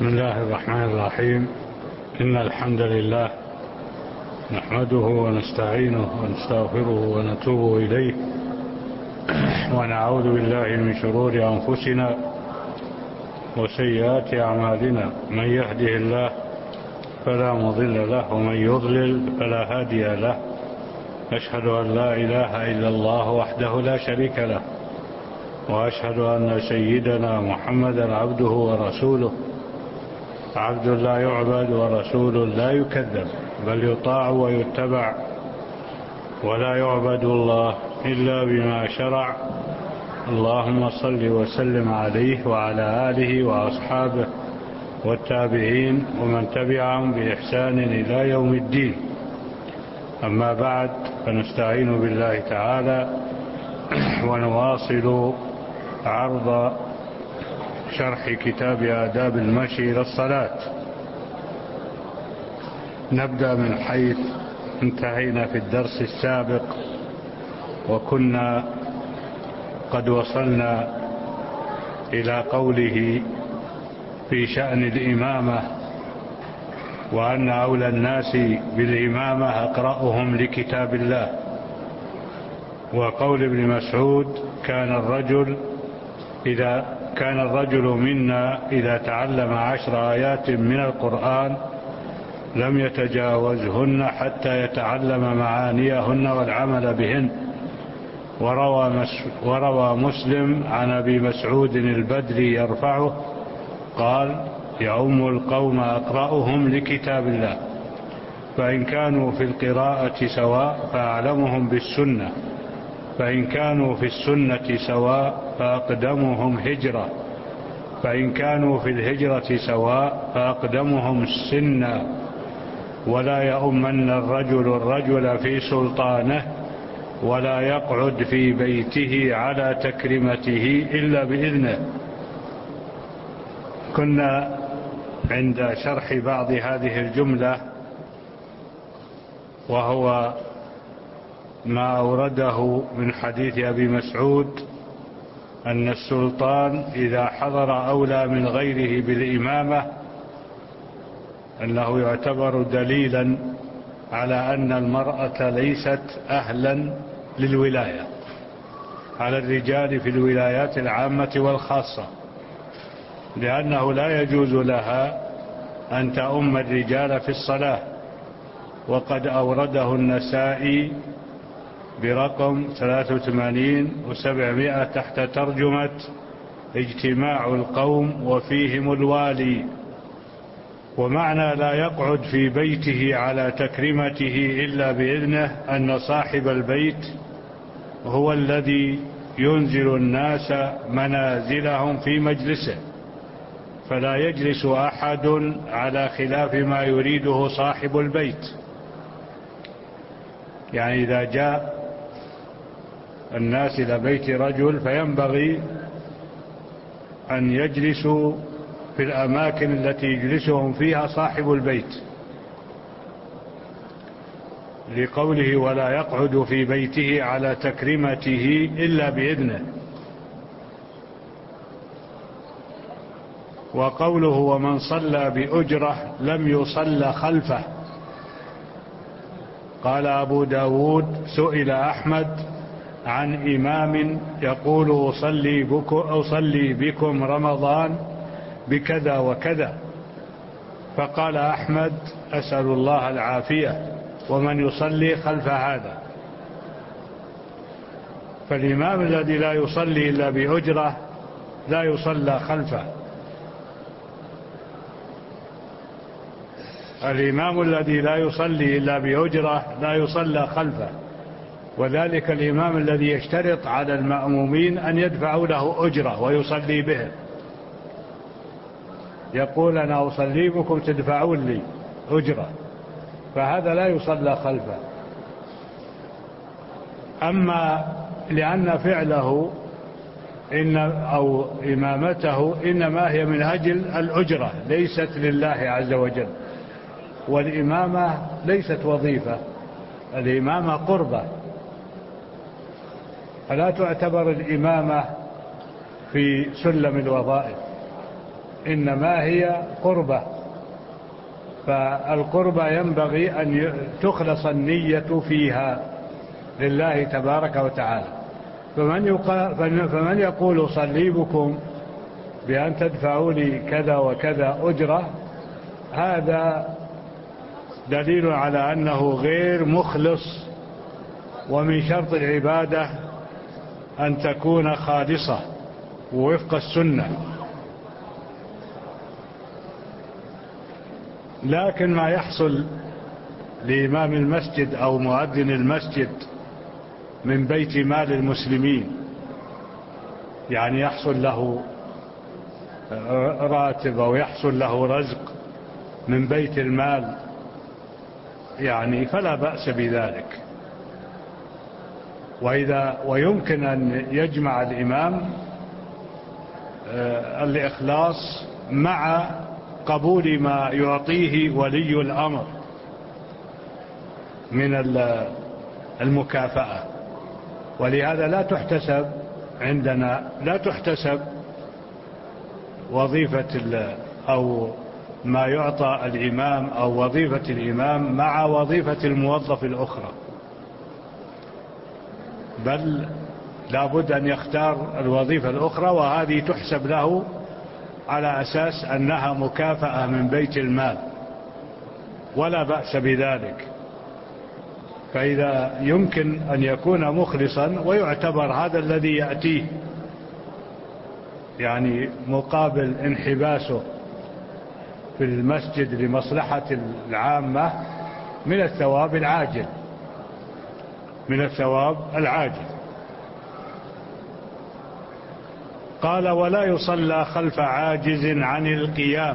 بسم الله الرحمن الرحيم. إن الحمد لله نحمده ونستعينه ونستغفره ونتوب إليه ونعوذ بالله من شرور أنفسنا وسيئات أعمالنا. من يهده الله فلا مضل له ومن يضلل فلا هادي له. أشهد أن لا إله إلا الله وحده لا شريك له، وأشهد أن سيدنا محمدا عبده ورسوله، عبد لا يعبد ورسول لا يكذب، بل يطاع ويتبع، ولا يعبد الله إلا بما شرع. اللهم صل وسلم عليه وعلى آله وأصحابه والتابعين ومن تبعهم بإحسان إلى يوم الدين. أما بعد، فنستعين بالله تعالى ونواصل عرض شرح كتاب آداب المشي إلى الصلاة. نبدأ من حيث انتهينا في الدرس السابق، وكنا قد وصلنا إلى قوله في شأن الإمامة، وأن أولى الناس بالإمامة أقرأهم لكتاب الله. وقول ابن مسعود: كان الرجل منا إذا تعلم 10 آيات من القرآن لم يتجاوزهن حتى يتعلم معانيهن والعمل بهن. وروى مسلم عن أبي مسعود البدري يرفعه قال: يؤم القوم أقرأهم لكتاب الله، فإن كانوا في القراءة سواء فأعلمهم بالسنة، فإن كانوا في السنة سواء فأقدمهم هجرة، فإن كانوا في الهجرة سواء فأقدمهم سنا. ولا يؤمن الرجل في سلطانه، ولا يقعد في بيته على تكريمته إلا بإذنه. كنا عند شرح بعض هذه الجملة، وهو ما أورده من حديث أبي مسعود أن السلطان إذا حضر أولى من غيره بالإمامة أنه يعتبر دليلا على أن المرأة ليست أهلا للولاية على الرجال في الولايات العامة والخاصة، لأنه لا يجوز لها أن تؤم الرجال في الصلاة. وقد أورده النسائي برقم 83 و700 تحت ترجمة اجتماع القوم وفيهم الوالي. ومعنى لا يقعد في بيته على تكريمته إلا بإذنه أن صاحب البيت هو الذي ينزل الناس منازلهم في مجلسه، فلا يجلس أحد على خلاف ما يريده صاحب البيت. يعني إذا جاء الناس إلى بيت رجل فينبغي أن يجلسوا في الأماكن التي يجلسهم فيها صاحب البيت، لقوله: ولا يقعد في بيته على تكريمته إلا بإذنه. وقوله: ومن صلى بأجرة لم يصلى خلفه. قال أبو داود: سئل أحمد عن إمام يقول أصلي بكم رمضان بكذا وكذا، فقال أحمد: أسأل الله العافية، ومن يصلي خلف هذا؟ فالإمام الذي لا يصلي إلا بأجرة لا يصلى خلفه. الإمام الذي لا يصلي إلا بأجرة لا يصلى خلفه. وذلك الإمام الذي يشترط على المأمومين أن يدفعوا له أجرة ويصلي بهم، يقول: أنا أصلي بكم تدفعون لي أجرة، فهذا لا يصلى خلفه. أما لأن فعله أو إمامته إنما هي من أجل الأجرة ليست لله عز وجل، والإمامة ليست وظيفة، الإمامة قربة، فلا تعتبر الإمامة في سلم الوظائف. إنما هي قربة، فالقربة ينبغي أن تخلص النية فيها لله تبارك وتعالى. فمن يقول صليبكم بأن تدفعوا لي كذا وكذا أجرة، هذا دليل على أنه غير مخلص. ومن شرط العبادة أن تكون خالصة ووفق السنة. لكن ما يحصل لإمام المسجد أو مؤذن المسجد من بيت مال المسلمين، يعني يحصل له راتب أو يحصل له رزق من بيت المال، يعني فلا بأس بذلك. ويمكن أن يجمع الإمام الإخلاص مع قبول ما يعطيه ولي الأمر من المكافأة. ولهذا لا تحتسب عندنا، لا تحتسب وظيفة أو ما يعطى الإمام أو وظيفة الإمام مع وظيفة الموظف الأخرى، بل لابد أن يختار الوظيفة الأخرى، وهذه تحسب له على أساس أنها مكافأة من بيت المال، ولا بأس بذلك. فإذا يمكن أن يكون مخلصا ويعتبر هذا الذي يأتيه يعني مقابل انحباسه في المسجد لمصلحة العامة من الثواب العاجل، من الثواب العاجل. قال: ولا يصلى خلف عاجز عن القيام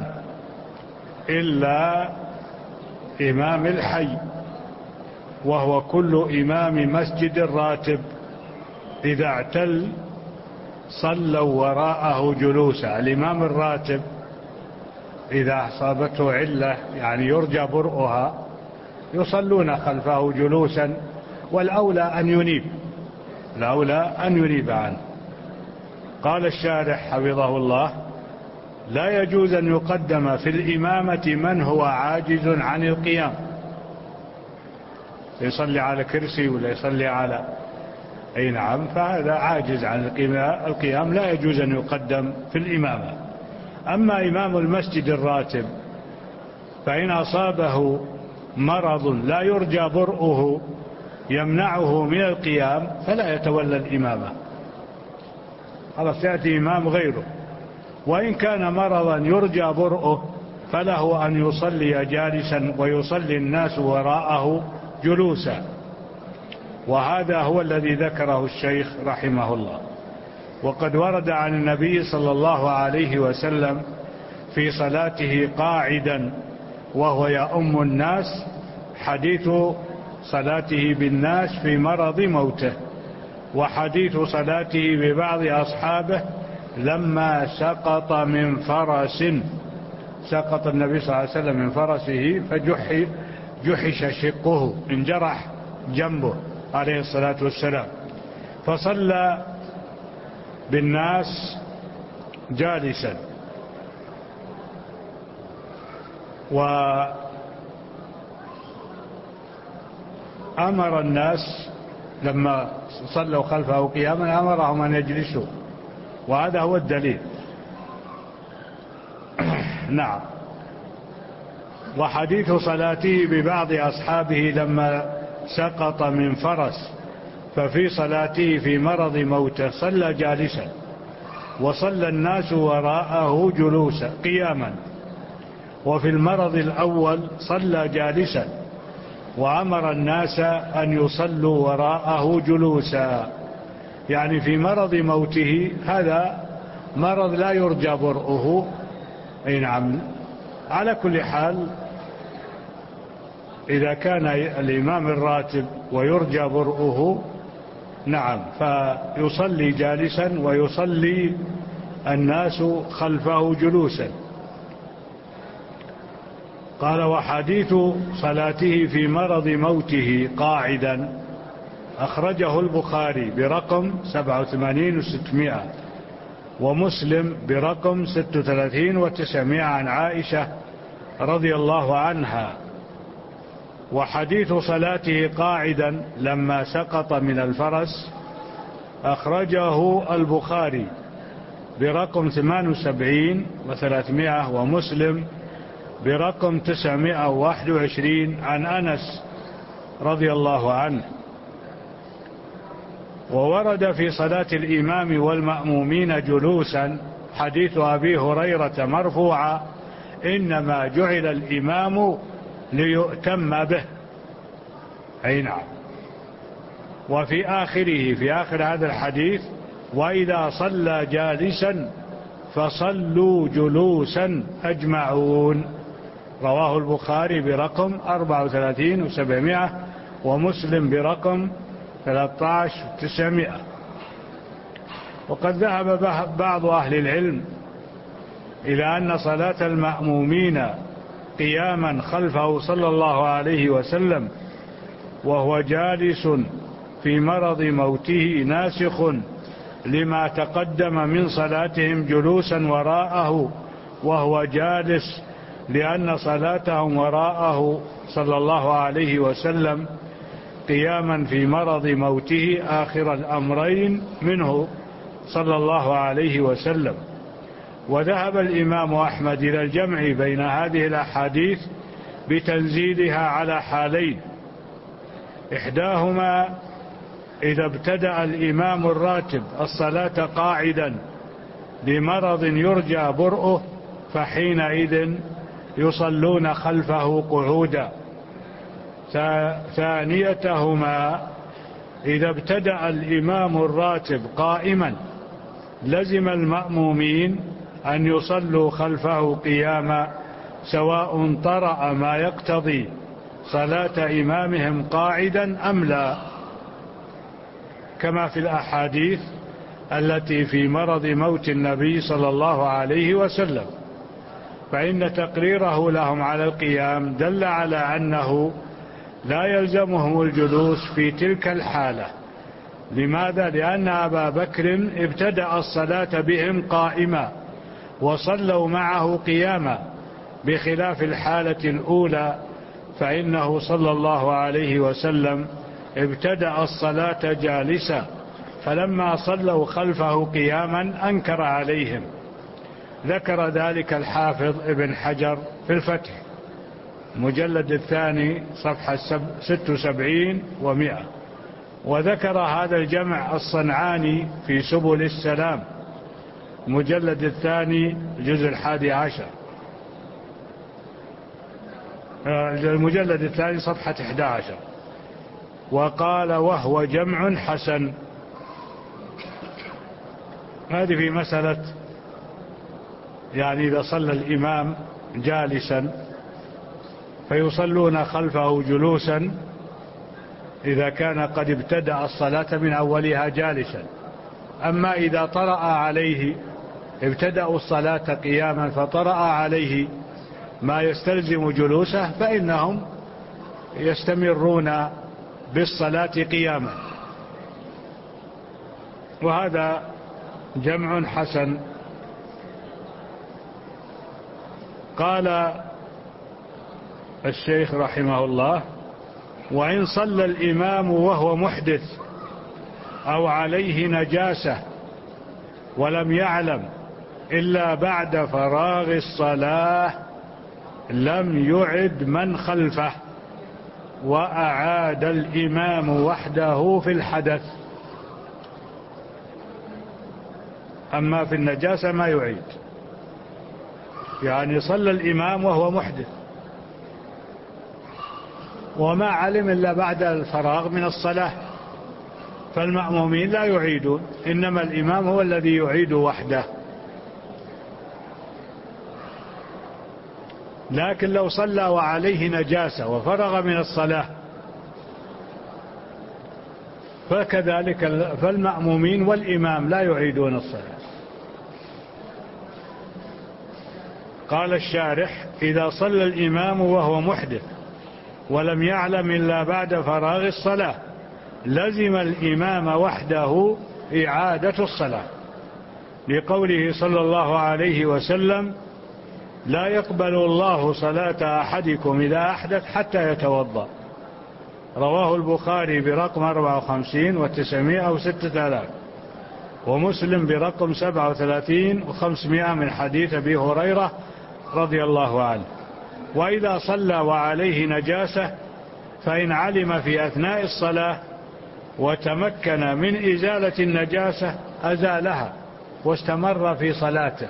إلا إمام الحي، وهو كل إمام مسجد راتب إذا اعتل صلوا وراءه جلوسا. الإمام الراتب إذا أصابته علة يعني يرجى برؤها يصلون خلفه جلوسا، والأولى أن ينيب، الأولى أن ينيب عنه. قال الشارح حفظه الله: لا يجوز أن يقدم في الإمامة من هو عاجز عن القيام، يصلي على كرسي ولا يصلي على أي نعم، فهذا عاجز عن القيام لا يجوز أن يقدم في الإمامة. أما إمام المسجد الراتب فإن أصابه مرض لا يرجى برؤه يمنعه من القيام فلا يتولى الإمامة، خلاص يأتي إمام غيره. وإن كان مرضا يرجى برؤه فله أن يصلي جالسا ويصلي الناس وراءه جلوسا، وهذا هو الذي ذكره الشيخ رحمه الله. وقد ورد عن النبي صلى الله عليه وسلم في صلاته قاعدا وهو يؤم الناس حديث صلاته بالناس في مرض موته، وحديث صلاته ببعض أصحابه لما سقط من فرس، سقط النبي صلى الله عليه وسلم من فرسه فجحش شقه، انجرح جنبه عليه الصلاة والسلام، فصلى بالناس جالسا. وأمر الناس لما صلوا خلفه قياما أمرهم أن يجلسوا، وهذا هو الدليل. نعم. وحديث صلاته ببعض أصحابه لما سقط من فرس ففي صلاته في مرض موته صلى جالسا وصلى الناس وراءه جلوسا قياما، وفي المرض الأول صلى جالسا وأمر الناس أن يصلوا وراءه جلوسا، يعني في مرض موته، هذا مرض لا يرجى برؤه. أي نعم. على كل حال إذا كان الإمام الراتب ويرجى برؤه نعم فيصلي جالسا ويصلي الناس خلفه جلوسا. قال: وحديث صلاته في مرض موته قاعدا أخرجه البخاري برقم 87 و600 ومسلم برقم 36 و900 عن عائشة رضي الله عنها. وحديث صلاته قاعدا لما سقط من الفرس أخرجه البخاري برقم 78 و300 ومسلم برقم 921 عن أنس رضي الله عنه. وورد في صلاة الإمام والمأمومين جلوسا حديث أبي هريرة مرفوعا: إنما جعل الإمام ليؤتم به. أي نعم. وفي آخره، في آخر هذا الحديث: وإذا صلى جالسا فصلوا جلوسا أجمعون. رواه البخاري برقم 34 و700 ومسلم برقم 13 و900. وقد ذهب بعض أهل العلم إلى أن صلاة المأمومين قياما خلفه صلى الله عليه وسلم وهو جالس في مرض موته ناسخ لما تقدم من صلاتهم جلوسا وراءه وهو جالس، لأن صلاتهم وراءه صلى الله عليه وسلم قياما في مرض موته آخر الأمرين منه صلى الله عليه وسلم. وذهب الإمام أحمد إلى الجمع بين هذه الأحاديث بتنزيلها على حالين: إحداهما إذا ابتدأ الإمام الراتب الصلاة قاعدا لمرض يرجى برؤه فحينئذ يصلون خلفه قعودا. ثانيتهما إذا ابتدأ الإمام الراتب قائما لزم المأمومين أن يصلوا خلفه قياما، سواء طرأ ما يقتضي صلاة إمامهم قاعدا أم لا، كما في الأحاديث التي في مرض موت النبي صلى الله عليه وسلم، فإن تقريره لهم على القيام دل على أنه لا يلزمهم الجلوس في تلك الحالة. لماذا؟ لأن أبا بكر ابتدأ الصلاة بهم قائما وصلوا معه قياما، بخلاف الحالة الأولى فإنه صلى الله عليه وسلم ابتدأ الصلاة جالسا، فلما صلوا خلفه قياما أنكر عليهم. ذكر ذلك الحافظ ابن حجر في الفتح مجلد 2 صفحة 76 و100. وذكر هذا الجمع الصنعاني في سبل السلام مجلد 2 جزء 11 المجلد 2 صفحة 11. وقال وهو جمع حسن. هذه في مسألة يعني إذا صلى الإمام جالسا فيصلون خلفه جلوسا إذا كان قد ابتدأ الصلاة من أولها جالسا. أما إذا طرأ عليه، ابتدأوا الصلاة قياما فطرأ عليه ما يستلزم جلوسه، فإنهم يستمرون بالصلاة قياما. وهذا جمع حسن. قال الشيخ رحمه الله: وإن صلى الإمام وهو محدث أو عليه نجاسة ولم يعلم إلا بعد فراغ الصلاة لم يعد من خلفه، وأعاد الإمام وحده في الحدث. أما في النجاسة ما يعيد، يعني صلى الإمام وهو محدث وما علم إلا بعد الفراغ من الصلاة، فالمأمومين لا يعيدون، إنما الإمام هو الذي يعيد وحده. لكن لو صلى وعليه نجاسة وفرغ من الصلاة فكذلك فالمأمومين والإمام لا يعيدون الصلاة. قال الشارح: إذا صلى الإمام وهو محدث ولم يعلم إلا بعد فراغ الصلاة لزم الإمام وحده إعادة الصلاة. لقوله صلى الله عليه وسلم: لا يقبل الله صلاة أحدكم إذا أحدث حتى يتوضأ. رواه البخاري برقم 54 و900 أو 6000، ومسلم برقم 37 و500 من حديث أبي هريرة رضي الله عنه. وإذا صلى وعليه نجاسة فإن علم في أثناء الصلاة وتمكن من إزالة النجاسة أزالها واستمر في صلاته،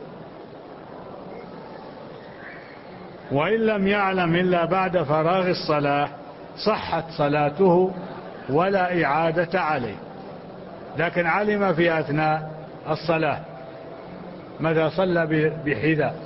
وإن لم يعلم إلا بعد فراغ الصلاة صحت صلاته ولا إعادة عليه. لكن علم في أثناء الصلاة، ماذا صلى بحذاء،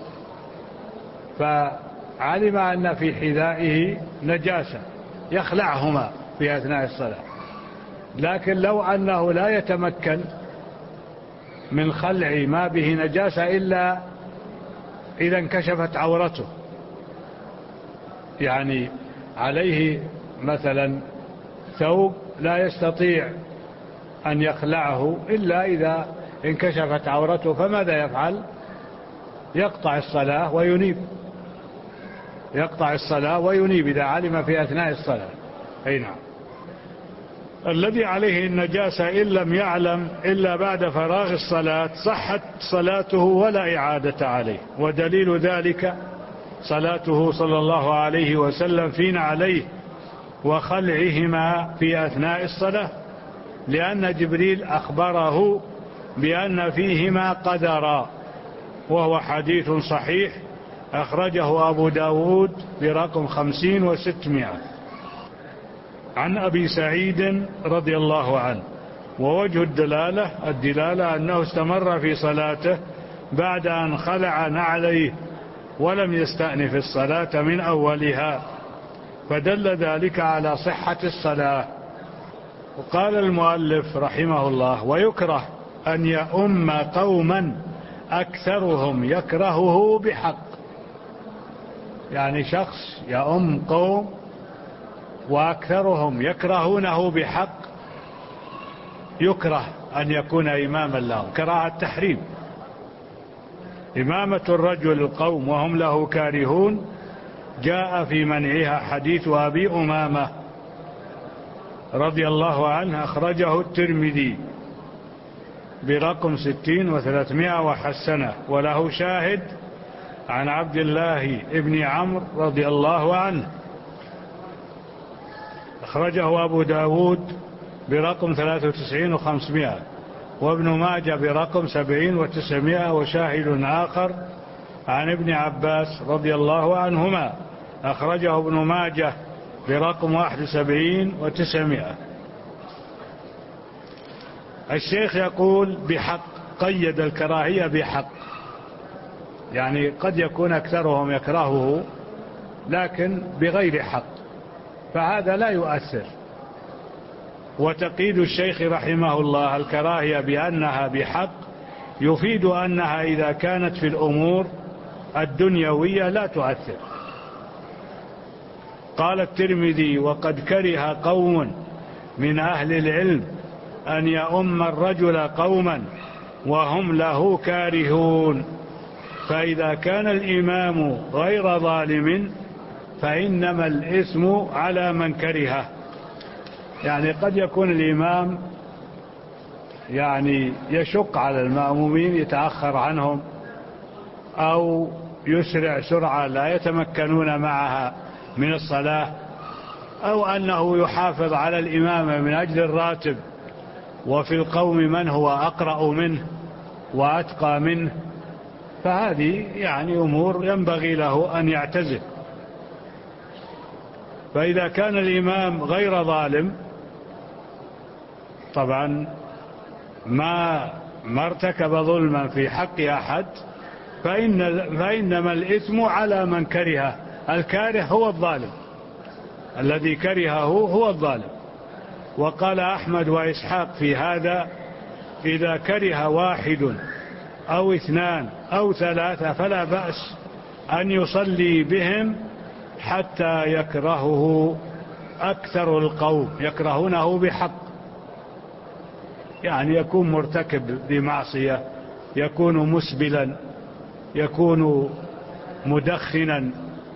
فعلم أن في حذائه نجاسة يخلعهما في أثناء الصلاة، لكن لو أنه لا يتمكن من خلع ما به نجاسة إلا إذا انكشفت عورته، يعني عليه مثلا ثوب لا يستطيع أن يخلعه إلا إذا انكشفت عورته، فماذا يفعل؟ يقطع الصلاة وينيب، يقطع الصلاة وينيب إذا علم في أثناء الصلاة. أي نعم. الذي عليه النجاسة إن لم يعلم إلا بعد فراغ الصلاة صحت صلاته ولا إعادة عليه، ودليل ذلك صلاته صلى الله عليه وسلم في نعليه وخلعهما في أثناء الصلاة، لأن جبريل أخبره بأن فيهما قدرا، وهو حديث صحيح أخرجه أبو داود برقم 50 و600 عن أبي سعيد رضي الله عنه. ووجه الدلالة أنه استمر في صلاته بعد أن خلع نعليه ولم يستأنف الصلاة من أولها، فدل ذلك على صحة الصلاة. وقال المؤلف رحمه الله: ويكره أن يؤم قوما أكثرهم يكرهه بحق. يعني شخص يؤم قوم وأكثرهم يكرهونه بحق، يكره أن يكون إماما لهم، كراهة التحريم. إمامة الرجل القوم وهم له كارهون جاء في منعها حديث أبي أمامة رضي الله عنه، أخرجه الترمذي برقم 60 و300 وحسنه، وله شاهد عن عبد الله ابن عمرو رضي الله عنه، أخرجه أبو داود برقم 93 و500، وابن ماجه برقم 70 و900، وشاهد آخر عن ابن عباس رضي الله عنهما، أخرجه ابن ماجه برقم 71 و900. الشيخ يقول بحق، قيد الكراهية بحق، يعني قد يكون أكثرهم يكرهه لكن بغير حق، فهذا لا يؤثر. وتقييد الشيخ رحمه الله الكراهية بأنها بحق يفيد أنها إذا كانت في الأمور الدنيوية لا تؤثر. قال الترمذي: وقد كره قوم من أهل العلم أن يؤم الرجل قوما وهم له كارهون، فإذا كان الإمام غير ظالم فإنما الإثم على من كرهه. يعني قد يكون الإمام يعني يشق على المأمومين، يتأخر عنهم أو يسرع سرعة لا يتمكنون معها من الصلاة، أو أنه يحافظ على الإمامة من أجل الراتب، وفي القوم من هو أقرأ منه وأتقى منه، فهذه يعني أمور ينبغي له أن يعتزل. فإذا كان الإمام غير ظالم طبعا ما ارتكب ظلما في حق أحد، فإنما الإثم على من كرهه. الكاره هو الظالم، الذي كرهه هو الظالم. وقال أحمد وإسحاق في هذا: إذا كره واحد أو اثنان أو ثلاثة فلا بأس أن يصلي بهم حتى يكرهه أكثر القوم، يكرهونه بحق، يعني يكون مرتكب بمعصية يكون مسبلا، يكون مدخنا،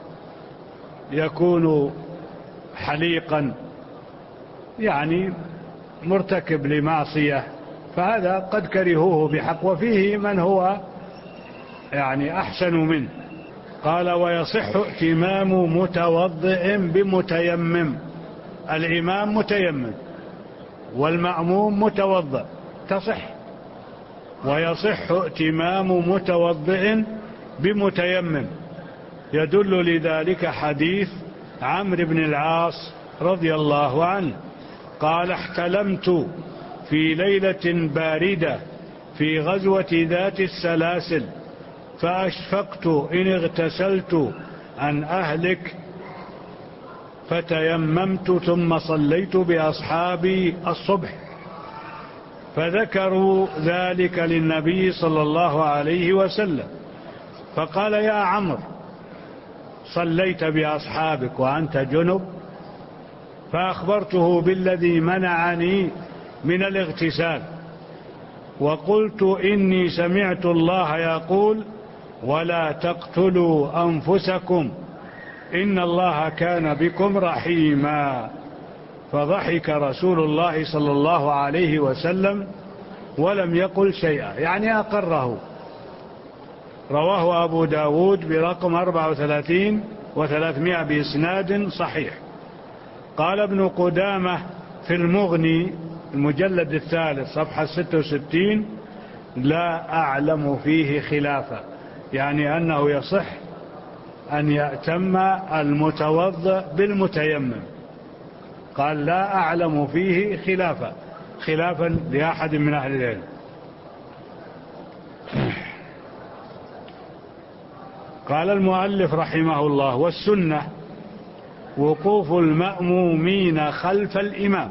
يكون حليقا، يعني مرتكب لمعصية، فهذا قد كرهوه بحق، وفيه من هو يعني أحسن منه. قال ويصح ائتمام متوضئ بمتيمم، الإمام متيمم والمأموم متوضئ تصح. ويصح ائتمام متوضئ بمتيمم، يدل لذلك حديث عمرو بن العاص رضي الله عنه قال احتلمت في ليلة باردة في غزوة ذات السلاسل فأشفقت إن اغتسلت أن أهلك فتيممت ثم صليت بأصحابي الصبح، فذكروا ذلك للنبي صلى الله عليه وسلم، فقال يا عمرو صليت بأصحابك وأنت جنب؟ فأخبرته بالذي منعني من الاغتسال، وقلت إني سمعت الله يقول ولا تقتلوا أنفسكم إن الله كان بكم رحيما. فضحك رسول الله صلى الله عليه وسلم ولم يقل شيئا، يعني أقره. رواه أبو داود برقم 34 و300 بإسناد صحيح. قال ابن قدامة في المغني المجلد 3 صفحة 66 لا أعلم فيه خلافا، يعني أنه يصح أن يأتم المتوضئ بالمتيمم. قال لا أعلم فيه خلافا لأحد من أهل العلم. قال المؤلف رحمه الله والسنة وقوف المأمومين خلف الإمام.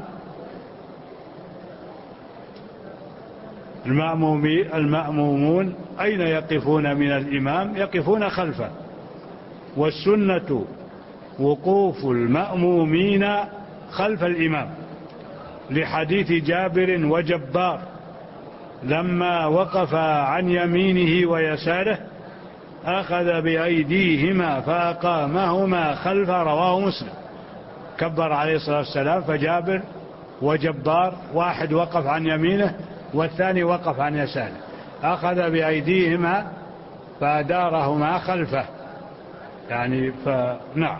المأمومون أين يقفون من الإمام؟ يقفون خلفه. والسنة وقوف المأمومين خلف الإمام، لحديث جابر وجبار لما وقف عن يمينه ويساره أخذ بأيديهما فأقامهما خلف، رواه مسلم. كبر عليه الصلاة والسلام، فجابر وجبار واحد وقف عن يمينه والثاني وقف عن يساره، أخذ بأيديهما فأدارهما خلفه، يعني نعم،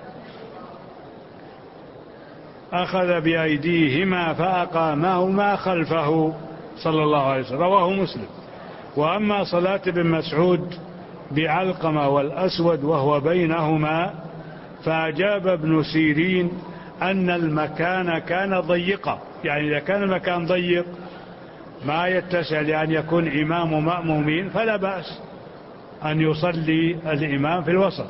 أخذ بأيديهما فأقامهما خلفه صلى الله عليه وسلم، رواه مسلم. وأما صلاة ابن مسعود بعلقمة والأسود وهو بينهما فأجاب ابن سيرين أن المكان كان ضيقا، يعني إذا كان المكان ضيق ما يتسع لأن يكون إمام مأمومين فلا بأس أن يصلي الإمام في الوسط،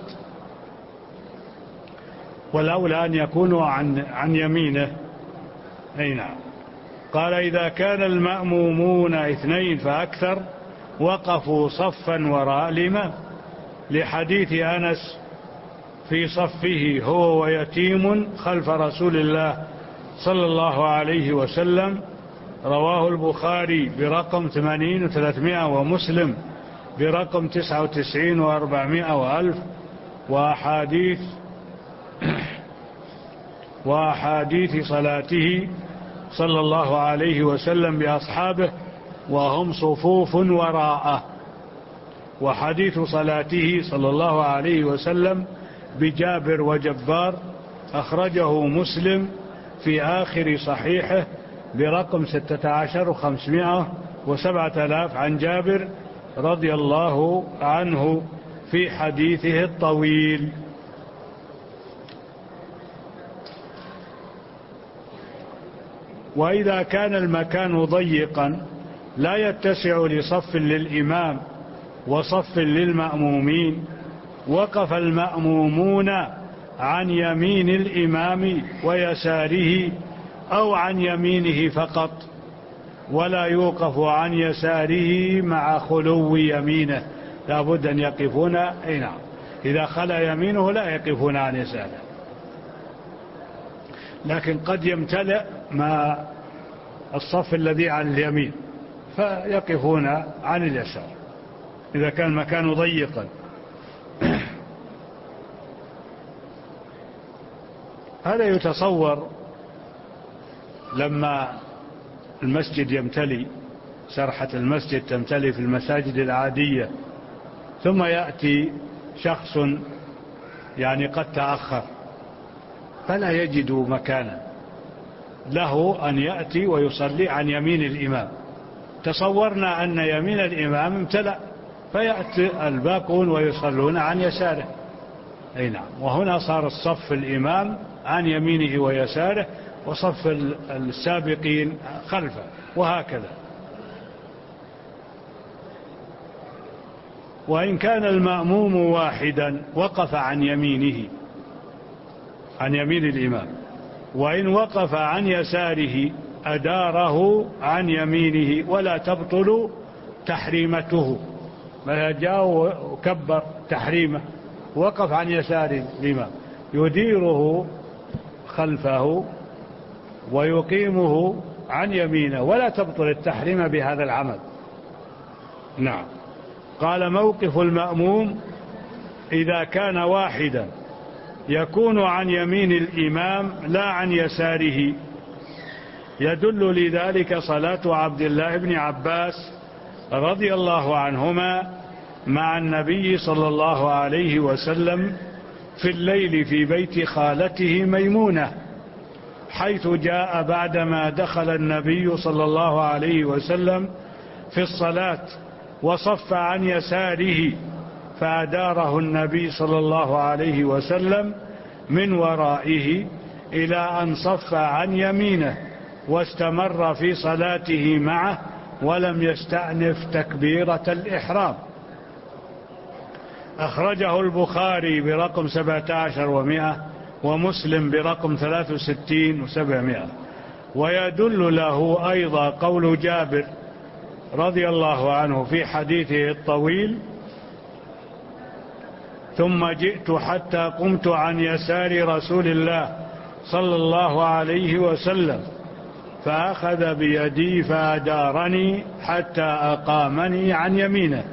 والأولى أن يكونوا عن يمينه. أي نعم. قال إذا كان المأمومون 2 فأكثر وقفوا صفا وراء الإمام، لحديث أنس في صفه هو ويتيم خلف رسول الله صلى الله عليه وسلم، رواه البخاري برقم 80 و300 ومسلم برقم 99 و400 و1000. وأحاديث صلاته صلى الله عليه وسلم بأصحابه وهم صفوف وراءه. وحديث صلاته صلى الله عليه وسلم بجابر وجبار أخرجه مسلم في آخر صحيحه برقم 16 و507 عن جابر رضي الله عنه في حديثه الطويل. وإذا كان المكان ضيقا لا يتسع لصف للإمام وصف للمأمومين وقف المأمومون عن يمين الإمام ويساره أو عن يمينه فقط، ولا يوقف عن يساره مع خلو يمينه، لا بد أن يقفون. أي نعم، إذا خلى يمينه لا يقفون عن يساره، لكن قد يمتلئ مع الصف الذي عن اليمين فيقفون عن اليسار إذا كان المكان ضيقا. هذا يتصور لما المسجد يمتلي، سرحة المسجد تمتلي في المساجد العادية، ثم يأتي شخص يعني قد تأخر فلا يجد مكانا، له أن يأتي ويصلي عن يمين الإمام. تصورنا أن يمين الإمام امتلأ، فيأتي الباقون ويصلون عن يساره. أي نعم. وهنا صار الصف الإمام عن يمينه ويساره، وصف السابقين خلفه، وهكذا. وإن كان المأموم واحدا وقف عن يمينه، عن يمين الإمام، وإن وقف عن يساره أداره عن يمينه ولا تبطل تحريمته. ما جاء وكبر تحريمه، وقف عن يسار الإمام، يديره خلفه ويقيمه عن يمينه، ولا تبطل التحريم بهذا العمل. نعم. قال: موقف المأموم إذا كان واحدا يكون عن يمين الإمام لا عن يساره. يدل لذلك صلاة عبد الله بن عباس رضي الله عنهما مع النبي صلى الله عليه وسلم في الليل في بيت خالته ميمونة، حيث جاء بعدما دخل النبي صلى الله عليه وسلم في الصلاة وصف عن يساره، فأداره النبي صلى الله عليه وسلم من ورائه إلى أن صف عن يمينه، واستمر في صلاته معه ولم يستأنف تكبيرة الإحرام. أخرجه البخاري برقم 17 و100، ومسلم برقم 63 و700. ويدل له أيضا قول جابر رضي الله عنه في حديثه الطويل: ثم جئت حتى قمت عن يسار رسول الله صلى الله عليه وسلم، فأخذ بيدي فأدارني حتى أقامني عن يمينه.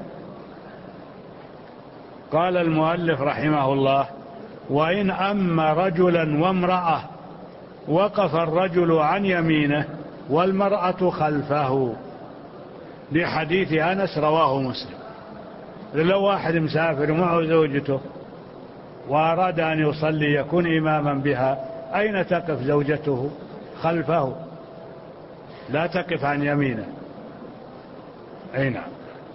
قال المؤلف رحمه الله: وإن أما رجلا وامرأة وقف الرجل عن يمينه والمرأة خلفه، لحديث أنس رواه مسلم. لو واحد مسافر ومعه زوجته وأراد أن يصلي يكون إماما بها، أين تقف زوجته؟ خلفه، لا تقف عن يمينه. أي نعم.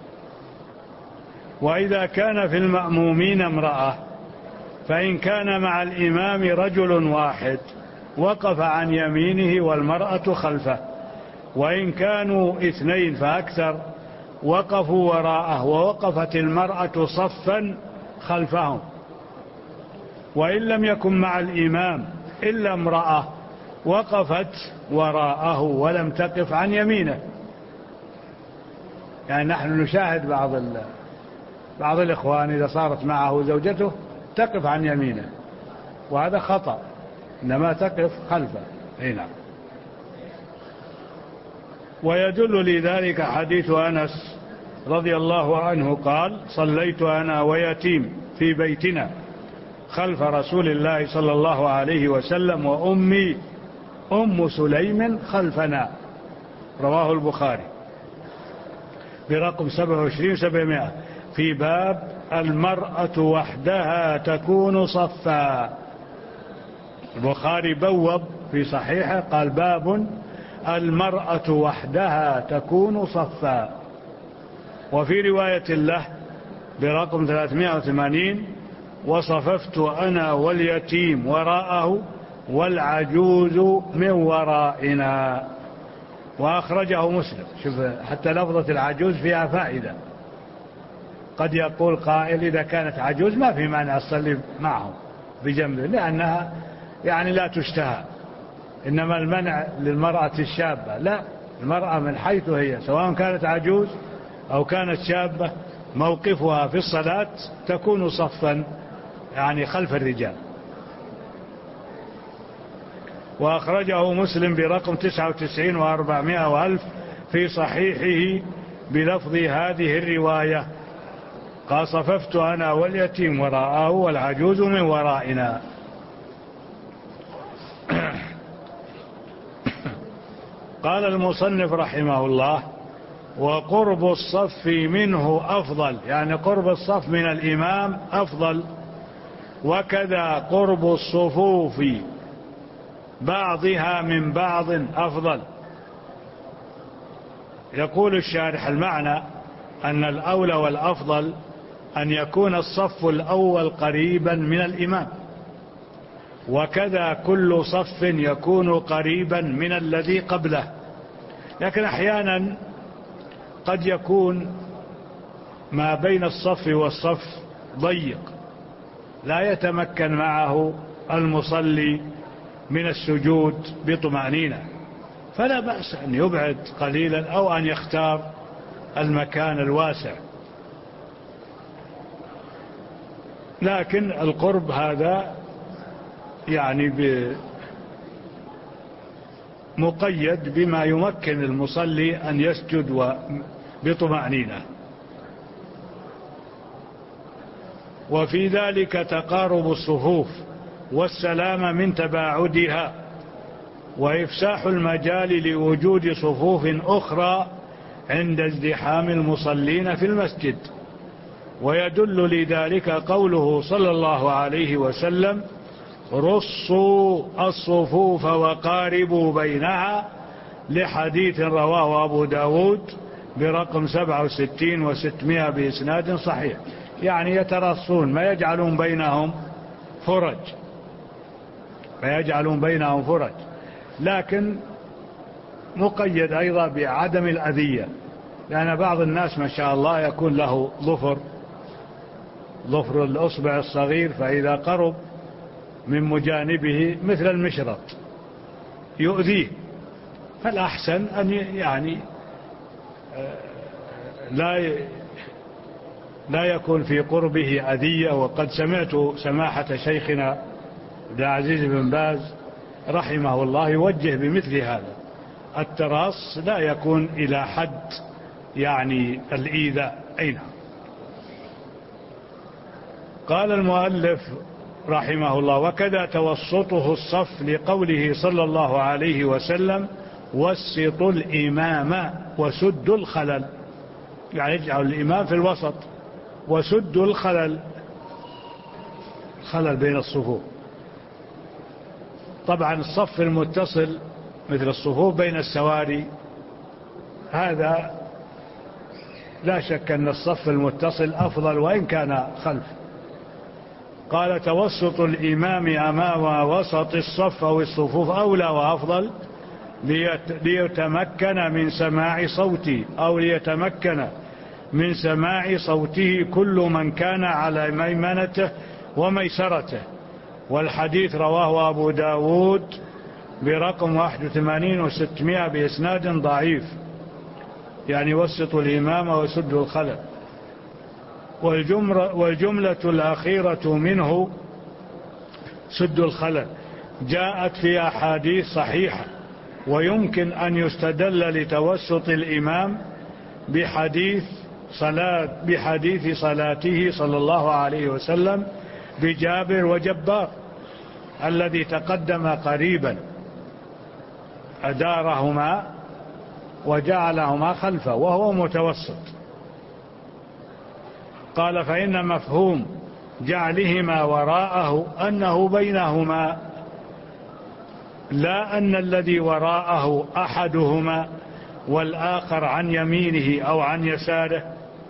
وإذا كان في المأمومين امرأة، فإن كان مع الإمام رجل واحد وقف عن يمينه والمرأة خلفه، وإن كانوا 2 فأكثر وقفوا وراءه، ووقفت المرأة صفا خلفهم. وإن لم يكن مع الإمام إلا امرأة وقفت وراءه ولم تقف عن يمينه. يعني نحن نشاهد بعض الإخوان إذا صارت معه زوجته تقف عن يمينه، وهذا خطأ، إنما تقف خلفه. أي نعم. ويدل لذلك حديث أنس رضي الله عنه قال: صليت أنا ويتيم في بيتنا خلف رسول الله صلى الله عليه وسلم وأمي أم سليم خلفنا. رواه البخاري برقم 27 و700 في باب المرأة وحدها تكون صفا. البخاري بوب في صحيحه قال: باب المرأة وحدها تكون صفا. وفي رواية له برقم 380: وصففت أنا واليتيم وراءه والعجوز من ورائنا. وأخرجه مسلم. شوف حتى لفظة العجوز فيها فائدة. قد يقول قائل: إذا كانت عجوز ما في معنى أصلي معهم بجنبه، لأنها يعني لا تشتهى، إنما المنع للمرأة الشابة. لا، المرأة من حيث هي سواء كانت عجوز أو كانت شابة موقفها في الصلاة تكون صفا، يعني خلف الرجال. وأخرجه مسلم برقم 99 و400 وألف في صحيحه بلفظ هذه الرواية، قال صففت أنا واليتيم وراءه والعجوز من ورائنا. قال المصنف رحمه الله: وقرب الصف منه أفضل، يعني قرب الصف من الإمام أفضل، وكذا قرب الصفوف بعضها من بعض أفضل. يقول الشارح: المعنى أن الأولى والأفضل أن يكون الصف الأول قريبا من الإمام، وكذا كل صف يكون قريبا من الذي قبله. لكن أحيانا قد يكون ما بين الصف والصف ضيق، لا يتمكن معه المصلي من السجود بطمأنينة، فلا بأس أن يبعد قليلا أو أن يختار المكان الواسع. لكن القرب هذا يعني مقيد بما يمكن المصلي أن يسجد بطمأنينة. وفي ذلك تقارب الصفوف والسلام من تباعدها، وإفساح المجال لوجود صفوف أخرى عند ازدحام المصلين في المسجد. ويدل لذلك قوله صلى الله عليه وسلم: رصوا الصفوف وقاربوا بينها، لحديث رواه أبو داود برقم 67 و600 بإسناد صحيح. يعني يترصون، ما يجعلون بينهم فرج، لكن مقيد أيضا بعدم الأذية، لأن بعض الناس ما شاء الله يكون له ظفر الأصبع الصغير، فإذا قرب من مجانبه مثل المشرط يؤذيه، فالأحسن أن يعني لا يكون في قربه أذية. وقد سمعت سماحة شيخنا عبد العزيز بن باز رحمه الله يوجه بمثل هذا، التراص لا يكون إلى حد يعني الإيذاء. أين قال المؤلف رحمه الله: وكذا توسطه الصف، لقوله صلى الله عليه وسلم: وسطوا الإمام وسدوا الخلل، يعني اجعلوا الإمام في الوسط وسدوا الخلل بين الصفوف. طبعا الصف المتصل مثل الصفوف بين السواري، هذا لا شك أن الصف المتصل أفضل وإن كان خلف. قال: توسط الإمام أمام وسط الصف أو الصفوف أولى وأفضل، ليتمكن من سماع صوته كل من كان على ميمنته وميسرته. والحديث رواه أبو داود برقم 81 و600 بإسناد ضعيف، يعني وسطوا الإمام وسدوا الخلل. والجملة الأخيرة منه سد الخلل جاءت في أحاديث صحيحة، ويمكن أن يستدل لتوسط الإمام بحديث صلاته صلى الله عليه وسلم بجابر وجبار الذي تقدم قريبا، أدارهما وجعلهما خلفه وهو متوسط. قال: فإن مفهوم جعلهما وراءه أنه بينهما، لا أن الذي وراءه أحدهما والآخر عن يمينه أو عن يساره.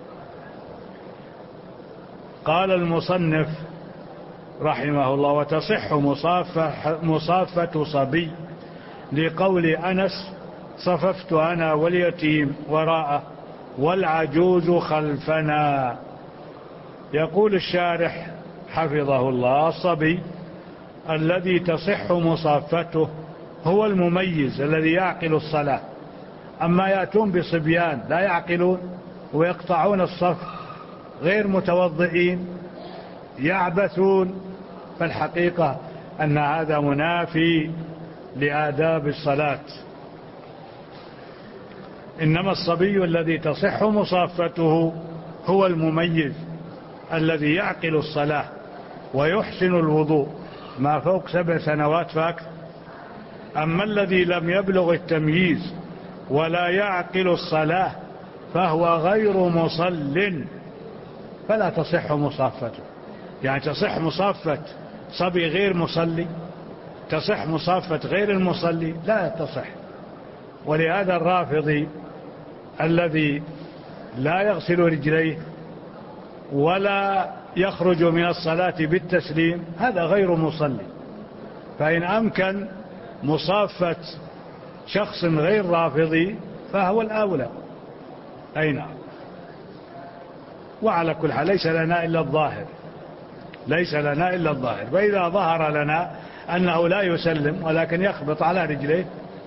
قال المصنف رحمه الله: وتصح مصافة صبي، لقول أنس: صففت أنا واليتيم وراءه والعجوز خلفنا. يقول الشارح حفظه الله: الصبي الذي تصح مصافته هو المميز الذي يعقل الصلاة. أما يأتون بصبيان لا يعقلون ويقطعون الصف، غير متوضئين، يعبثون، فالحقيقة أن هذا منافي لآداب الصلاة. إنما الصبي الذي تصح مصافته هو المميز الذي يعقل الصلاة ويحسن الوضوء ما فوق 7 سنوات فأكثر. أما الذي لم يبلغ التمييز ولا يعقل الصلاة فهو غير مصل فلا تصح مصافته. يعني تصح مصافة صبي غير مصلي، تصح مصافة غير المصلي لا تصح. ولهذا الرافضي الذي لا يغسل رجليه ولا يخرج من الصلاة بالتسليم هذا غير مصلي. فإن أمكن مصافة شخص غير رافضي فهو الأولى. أي نعم. وعلى كل حال ليس لنا إلا الظاهر، ليس لنا إلا الظاهر. فإذا ظهر لنا أنه لا يسلم ولكن يخبط على رجليه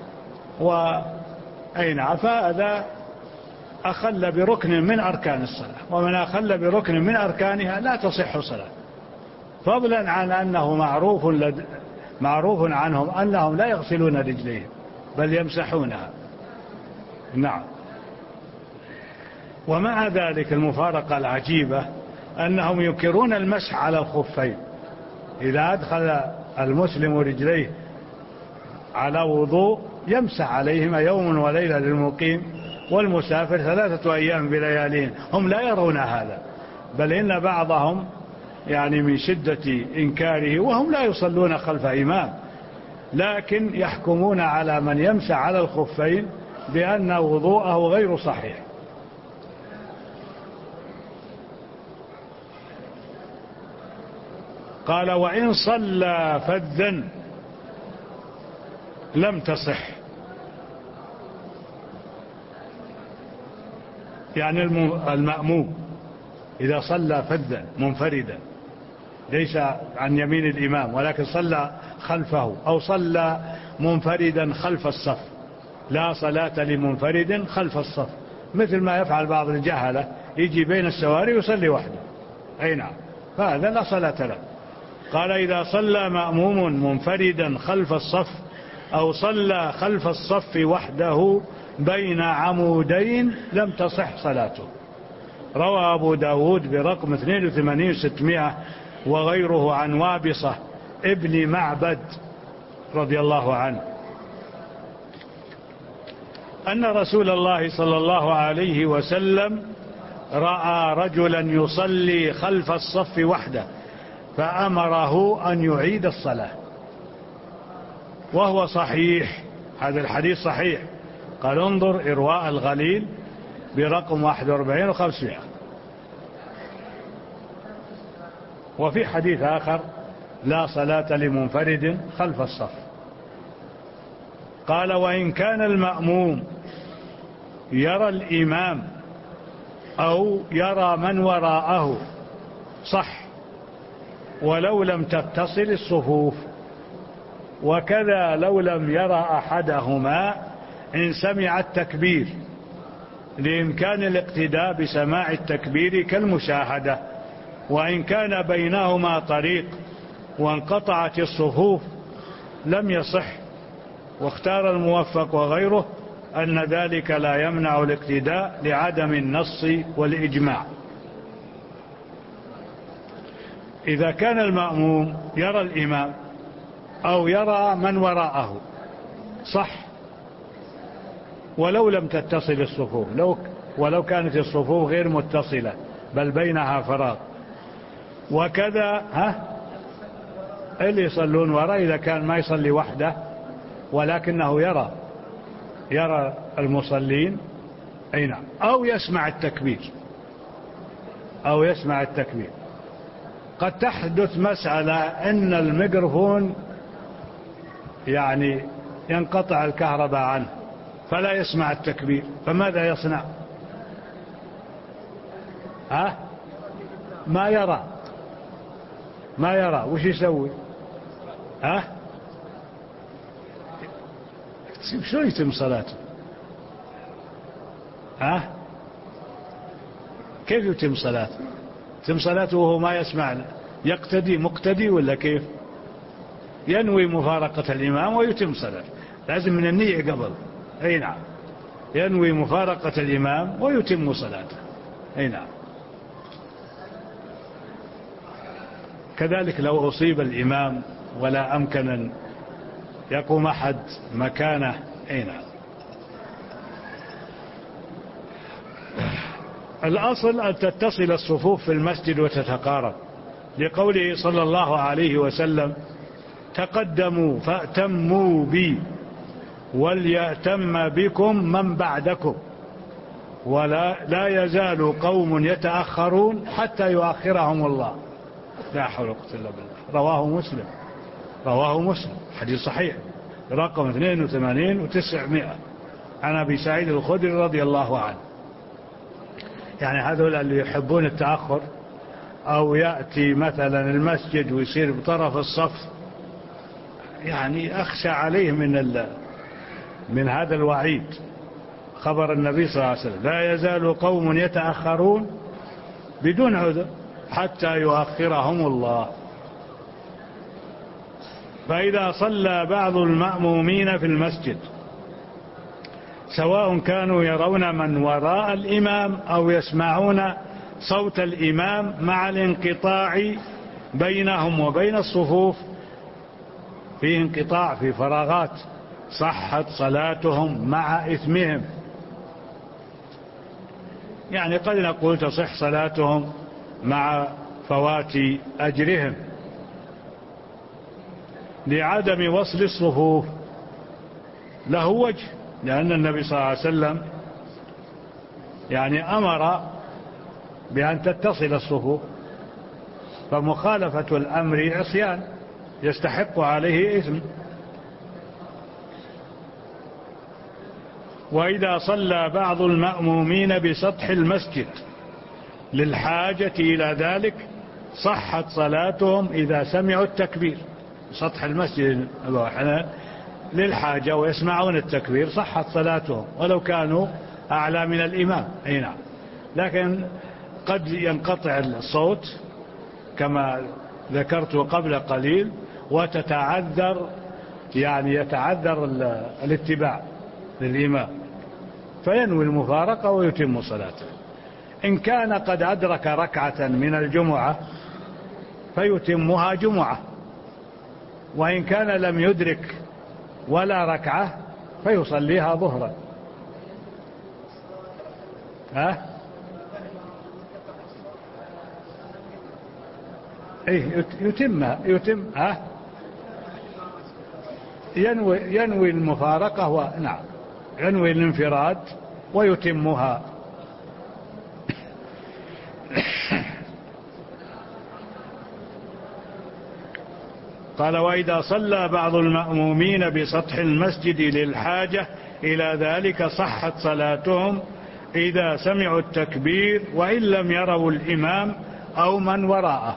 أي نعم فهذا أخل بركن من أركان الصلاة، ومن أخل بركن من أركانها لا تصح صلاة، فضلا عن أنه معروف عنهم أنهم لا يغسلون رجليهم بل يمسحونها. نعم. ومع ذلك المفارقة العجيبة أنهم ينكرون المسح على الخفين. إذا أدخل المسلم رجليه على وضوء يمسح عليهما يوم وليلة للمقيم، والمسافر 3 أيام بليالين. هم لا يرون هذا، بل إن بعضهم يعني من شدة إنكاره وهم لا يصلون خلف إمام، لكن يحكمون على من يمسح على الخفين بأن وضوءه غير صحيح. قال وإن صلى فذا لم تصح. يعني المأموم إذا صلى فذا منفردا ليس عن يمين الإمام ولكن صلى خلفه أو صلى منفردا خلف الصف، لا صلاة لمنفرد خلف الصف، مثل ما يفعل بعض الجهلة يجي بين السواري ويصلي وحده. أي نعم، فهذا لا صلاة له. قال إذا صلى مأموم منفردا خلف الصف أو صلى خلف الصف وحده بين عمودين لم تصح صلاته. روى أبو داود برقم 82,600 وغيره عن وابصة ابن معبد رضي الله عنه أن رسول الله صلى الله عليه وسلم رأى رجلا يصلي خلف الصف وحده فأمره أن يعيد الصلاة، وهو صحيح، هذا الحديث صحيح. قال انظر إرواء الغليل برقم 41,500. وفي حديث آخر لا صلاة لمنفرد خلف الصف. قال وإن كان المأموم يرى الإمام أو يرى من وراءه صح ولو لم تتصل الصفوف، وكذا لو لم يرى أحدهما إن سمع التكبير، لإمكان الاقتداء بسماع التكبير كالمشاهدة. وإن كان بينهما طريق وانقطعت الصفوف لم يصح. واختار الموفق وغيره أن ذلك لا يمنع الاقتداء لعدم النص والإجماع. إذا كان المأموم يرى الإمام أو يرى من وراءه صح ولو لم تتصل الصفوف، ولو كانت الصفوف غير متصلة بل بينها فراغ. وكذا اللي يصلون وراء إذا كان ما يصلي وحده ولكنه يرى المصلين، أي نعم، أو يسمع التكبير. قد تحدث مسألة أن الميكروفون يعني ينقطع الكهرباء عنه فلا يسمع التكبير، فماذا يصنع؟ ما يرى وش يسوي؟ شو يتم صلاته؟ كيف يتم صلاته؟ يتم صلاته وهو ما يسمعنا، مقتدي ولا كيف؟ ينوي مفارقة الإمام ويتم صلاته، لازم من النية قبل. أي نعم. ينوي مفارقة الإمام ويتم صلاته. أي نعم. كذلك لو أصيب الإمام ولا أمكن أن يقوم أحد مكانه. أي نعم. الأصل أن تتصل الصفوف في المسجد وتتقارب، لقوله صلى الله عليه وسلم: تقدموا فأتموا بي وليأتم بكم من بعدكم لا يزال قوم يتأخرون حتى يؤخرهم الله. لا حول ولا قوة إلا بالله. رواه مسلم حديث صحيح رقم 82 و900 عن أبي سعيد الخدري رضي الله عنه. يعني هذول اللي يحبون التأخر أو يأتي مثلا المسجد ويصير بطرف الصف، يعني أخشى عليه من هذا الوعيد. خبر النبي صلى الله عليه وسلم: لا يزال قوم يتأخرون بدون عذر حتى يؤخرهم الله. فإذا صلى بعض المأمومين في المسجد، سواء كانوا يرون من وراء الإمام أو يسمعون صوت الإمام مع الانقطاع بينهم وبين الصفوف، في انقطاع، في فراغات، صحت صلاتهم مع إثمهم. يعني قد نقول تصح صلاتهم مع فوات أجرهم لعدم وصل الصفوف. له وجه، لأن النبي صلى الله عليه وسلم يعني أمر بأن تتصل الصفوف، فمخالفة الأمر عصيان يستحق عليه إثم. وإذا صلى بعض المأمومين بسطح المسجد للحاجة إلى ذلك صحت صلاتهم إذا سمعوا التكبير. سطح المسجد للحاجة ويسمعون التكبير صحت صلاتهم ولو كانوا أعلى من الإمام. أي نعم. لكن قد ينقطع الصوت كما ذكرت قبل قليل، وتتعذر، يعني يتعذر الاتباع للإمام، فينوي المفارقة ويتم صلاته. إن كان قد أدرك ركعة من الجمعة فيتمها جمعة، وإن كان لم يدرك ولا ركعة فيصليها ظهرا. يتمها. ينوي المفارقة نعم، ينوي الانفراد ويتمها. قال: وإذا صلى بعض المأمومين بسطح المسجد للحاجة إلى ذلك صحت صلاتهم إذا سمعوا التكبير وإن لم يروا الإمام أو من وراءه.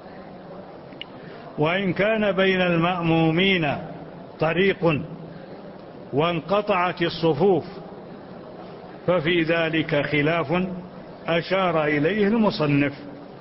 وإن كان بين المأمومين طريق وانقطعت الصفوف ففي ذلك خلاف أشار إليه المصنف.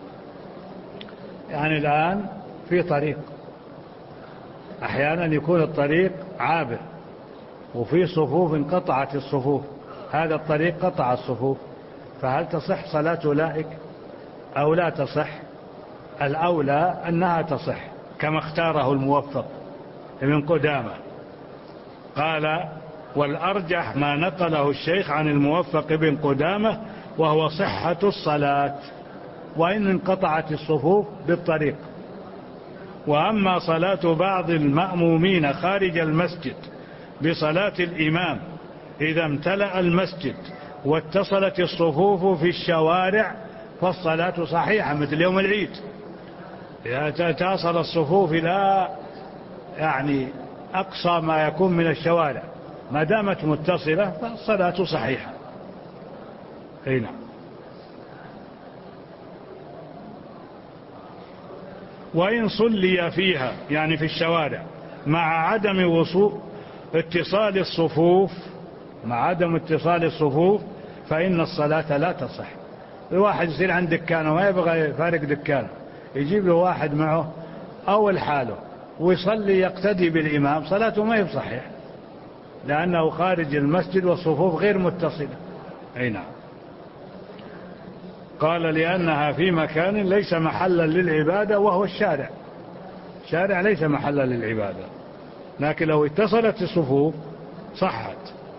يعني الآن في طريق، أحيانا يكون الطريق عابر وفي صفوف انقطعت الصفوف، هذا الطريق قطع الصفوف، فهل تصح صلاة أولئك أو لا تصح؟ الأولى أنها تصح كما اختاره الموفق ابن قدامة. قال: والأرجح ما نقله الشيخ عن الموفق ابن قدامة، وهو صحة الصلاة وإن انقطعت الصفوف بالطريق. وأما صلاة بعض المأمومين خارج المسجد بصلاة الإمام إذا امتلأ المسجد واتصلت الصفوف في الشوارع فالصلاة صحيحة، مثل يوم العيد إذا تصل الصفوف إلى يعني أقصى ما يكون من الشوارع، ما دامت متصلة فالصلاة صحيحة. أي نعم. وإن صلي فيها، يعني في الشوارع، مع عدم وصول اتصال الصفوف، فإن الصلاة لا تصح. الواحد يصير عند دكانه وما يبغى يفارق دكانه، يجيب له واحد معه أو لحاله ويصلي يقتدي بالإمام، صلاته ما هي بصحيح. لأنه خارج المسجد والصفوف غير متصلة. أي نعم. قال لأنها في مكان ليس محلا للعبادة وهو الشارع. الشارع ليس محلا للعبادة، لكن لو اتصلت الصفوف صحت.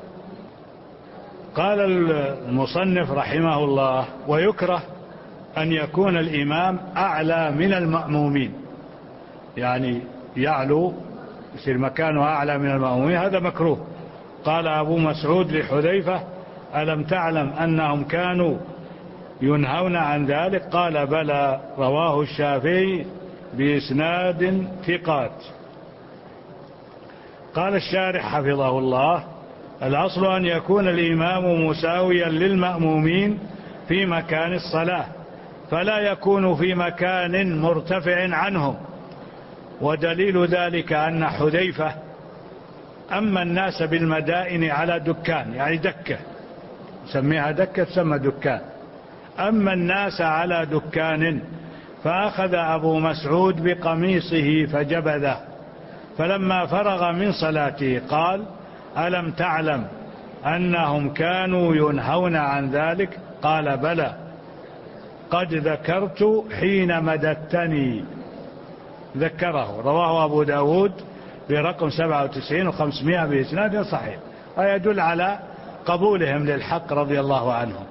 قال المصنف رحمه الله: ويكره أن يكون الإمام أعلى من المأمومين، يعني يعلو يصير مكانه أعلى من المأمومين، هذا مكروه. قال أبو مسعود لحذيفة: ألم تعلم أنهم كانوا ينهون عن ذلك؟ قال: بلى. رواه الشافعي بإسناد ثقات. قال الشارح حفظه الله: الأصل أن يكون الإمام مساويا للمأمومين في مكان الصلاة، فلا يكون في مكان مرتفع عنهم. ودليل ذلك أن حذيفة أما الناس بالمدائن على دكان، يعني دكة سميها دكة تسمى دكان، أما الناس على دكان، فأخذ أبو مسعود بقميصه فجبذه، فلما فرغ من صلاته قال: ألم تعلم أنهم كانوا ينهون عن ذلك؟ قال: بلى، قد ذكرت حين مددتني. ذكره. رواه أبو داود برقم 97 و500 بإسناد صحيح، ويدل على قبولهم للحق رضي الله عنهم.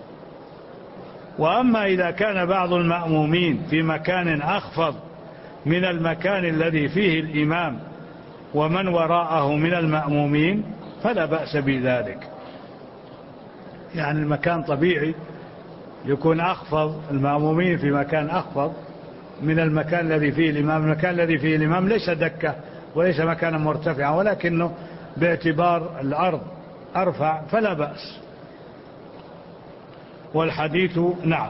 وأما إذا كان بعض المأمومين في مكان أخفض من المكان الذي فيه الإمام ومن وراءه من المأمومين فلا بأس بذلك. يعني المكان طبيعي يكون أخفض، المأمومين في مكان أخفض من المكان الذي فيه الإمام. المكان الذي فيه الإمام ليس دكة وليس مكانا مرتفعا، ولكنه باعتبار الأرض أرفع فلا بأس. والحديث نعم.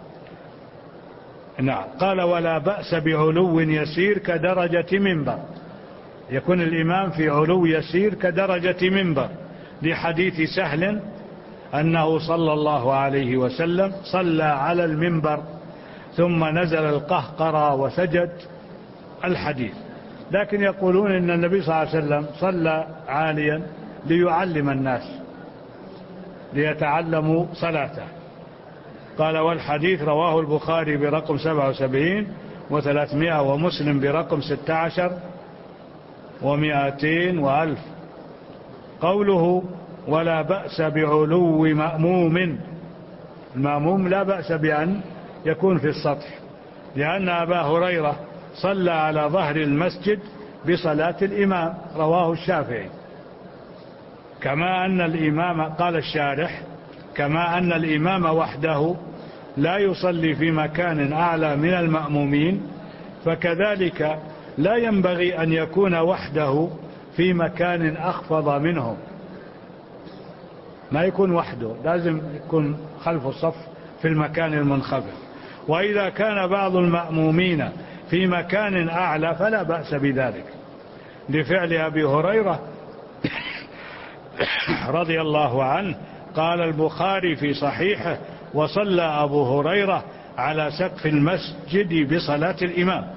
قال: ولا بأس بعلو يسير كدرجة منبر. يكون الإمام في علو يسير كدرجة منبر، لحديث سهل أنه صلى الله عليه وسلم صلى على المنبر ثم نزل القهقرى وسجد، الحديث. لكن يقولون إن النبي صلى الله عليه وسلم صلى عاليا ليعلم الناس ليتعلموا صلاته. قال: والحديث رواه البخاري برقم 77 و300، ومسلم برقم 16 و200 و1000. قوله: ولا بأس بعلو مأموم، المأموم لا بأس بأن يكون في السطح، لأن أبا هريرة صلى على ظهر المسجد بصلاة الإمام، رواه الشافعي. كما أن الإمام، قال الشارح: كما أن الإمام وحده لا يصلي في مكان أعلى من المأمومين، فكذلك لا ينبغي أن يكون وحده في مكان أخفض منهم. ما يكون وحده، لازم يكون خلف الصف في المكان المنخفض. وإذا كان بعض المأمومين في مكان أعلى فلا بأس بذلك، لفعل أبي هريرة رضي الله عنه. قال البخاري في صحيحه: وصلى أبو هريرة على سقف المسجد بصلاة الإمام.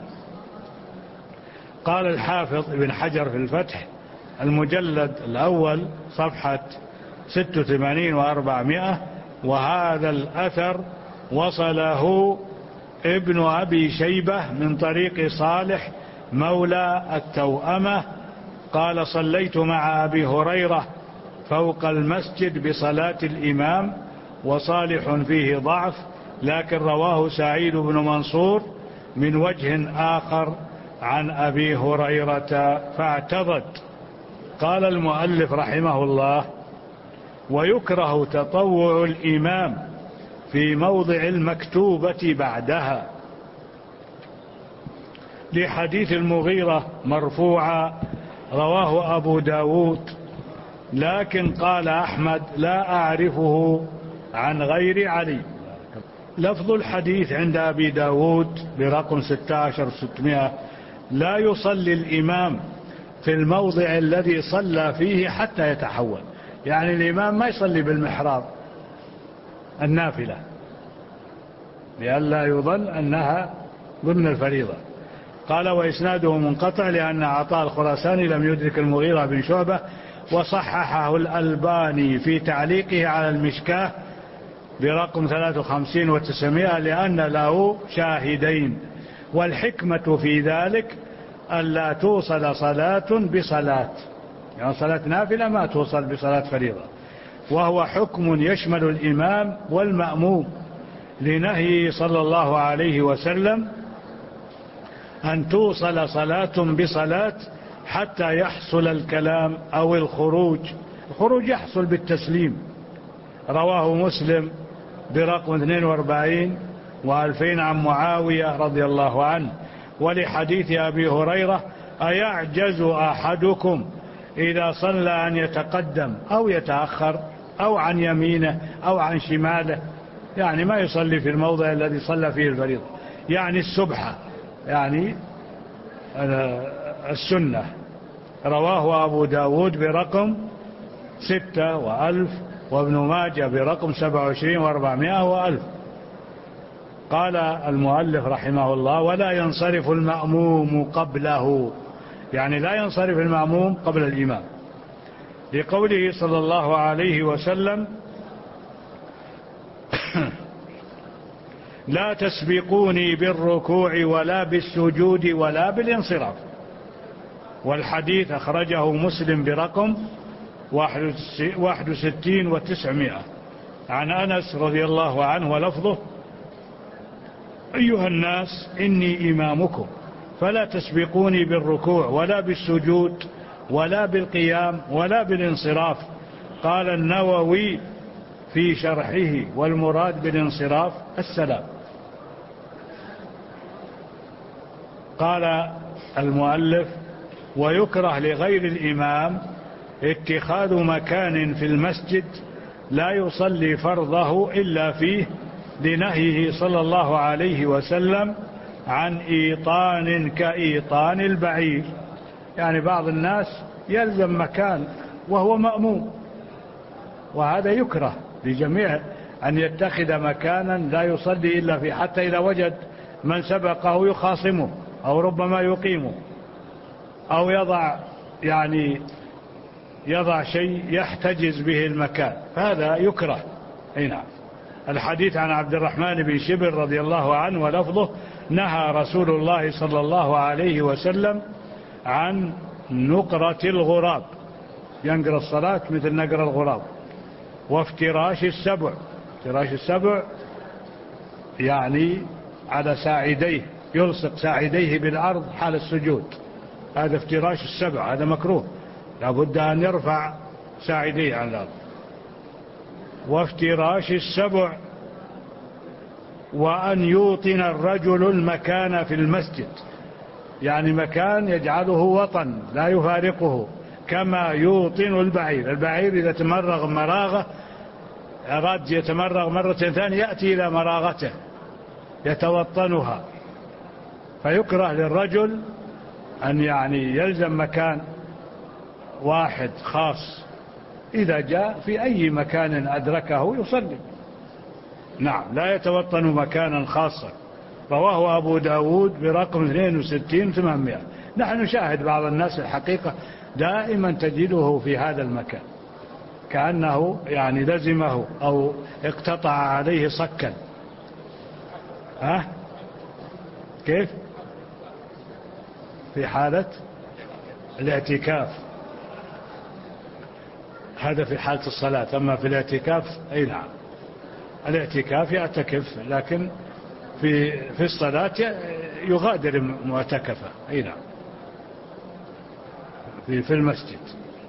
قال الحافظ ابن حجر في الفتح المجلد الأول صفحة 86 و400: وهذا الأثر وصله ابن أبي شيبة من طريق صالح مولى التوأمة قال: صليت مع أبي هريرة فوق المسجد بصلاة الإمام، وصالح فيه ضعف، لكن رواه سعيد بن منصور من وجه آخر عن أبي هريرة فاعتضد. قال المؤلف رحمه الله: ويكره تطوع الإمام في موضع المكتوبة بعدها، لحديث المغيرة مرفوعا رواه أبو داود، لكن قال أحمد: لا أعرفه عن غير علي. لفظ الحديث عند أبي داود برقم 16600: لا يصلي الإمام في الموضع الذي صلى فيه حتى يتحول، يعني الإمام ما يصلي بالمحراب النافلة لئلا يظن أنها ضمن الفريضة. قال: وإسناده منقطع لأن عطاء الخراساني لم يدرك المغيرة بن شعبة وصححه الألباني في تعليقه على المشكاة برقم 53 و900 لأن له شاهدين. والحكمة في ذلك ألا توصل صلاة بصلاة، يعني صلاة نافلة ما توصل بصلاة فريضة، وهو حكم يشمل الإمام والمأموم لنهي صلى الله عليه وسلم أن توصل صلاة بصلاة حتى يحصل الكلام أو الخروج. الخروج يحصل بالتسليم. رواه مسلم برقم 42 و2000 عن معاوية رضي الله عنه. ولحديث أبي هريرة: أيعجز أحدكم إذا صلى أن يتقدم أو يتأخر أو عن يمينه أو عن شماله، يعني ما يصلي في الموضع الذي صلى فيه الفريضة، يعني السبحة، يعني السنة. رواه أبو داود برقم 6 و1000 وابن ماجه برقم 27 و400 و1000. قال المؤلف رحمه الله: ولا ينصرف المأموم قبله، يعني لا ينصرف المأموم قبل الإمام، لقوله صلى الله عليه وسلم: لا تسبقوني بالركوع ولا بالسجود ولا بالانصراف. والحديث أخرجه مسلم برقم 61 و900 عن أنس رضي الله عنه ولفظه: أيها الناس إني إمامكم فلا تسبقوني بالركوع ولا بالسجود ولا بالقيام ولا بالانصراف. قال النووي في شرحه: والمراد بالانصراف السلام. قال المؤلف: ويكره لغير الإمام اتخاذ مكان في المسجد لا يصلي فرضه إلا فيه، لنهيه صلى الله عليه وسلم عن إيطان كإيطان البعير. يعني بعض الناس يلزم مكان وهو مأموم، وهذا يكره لجميع أن يتخذ مكانا لا يصلي إلا فيه، حتى إذا وجد من سبقه يخاصمه أو ربما يقيمه أو يضع شيء يحتجز به المكان، فهذا يكره. نعم. الحديث عن عبد الرحمن بن شبر رضي الله عنه ولفظه: نهى رسول الله صلى الله عليه وسلم عن نقرة الغراب، ينقر الصلاة مثل نقر الغراب، وافتراش السبع. افتراش السبع يعني على ساعديه، يلصق ساعديه بالأرض حال السجود، هذا افتراش السبع، هذا مكروه، لابد أن يرفع ساعديه عن الأرض. وافتراش السبع، وأن يوطن الرجل المكان في المسجد، يعني مكان يجعله وطن لا يفارقه، كما يوطن البعير. البعير إذا تمرغ مراغة، أراد يتمرغ مرة ثانية، يأتي إلى مراغته يتوطنها. فيكره للرجل أن يلزم مكان واحد خاص، إذا جاء في أي مكان أدركه يصلي. نعم، لا يتوطن مكانا خاصا. رواه أبو داود برقم 62 800. نحن نشاهد بعض الناس الحقيقة دائما تجده في هذا المكان، كأنه لزمه أو اقتطع عليه صكا. كيف؟ في حالة الاعتكاف، هذا في حالة الصلاة. أما في الاعتكاف أي نعم، الاعتكاف يعتكف، لكن في الصلاة يغادر معتكفة. أي نعم، في المسجد.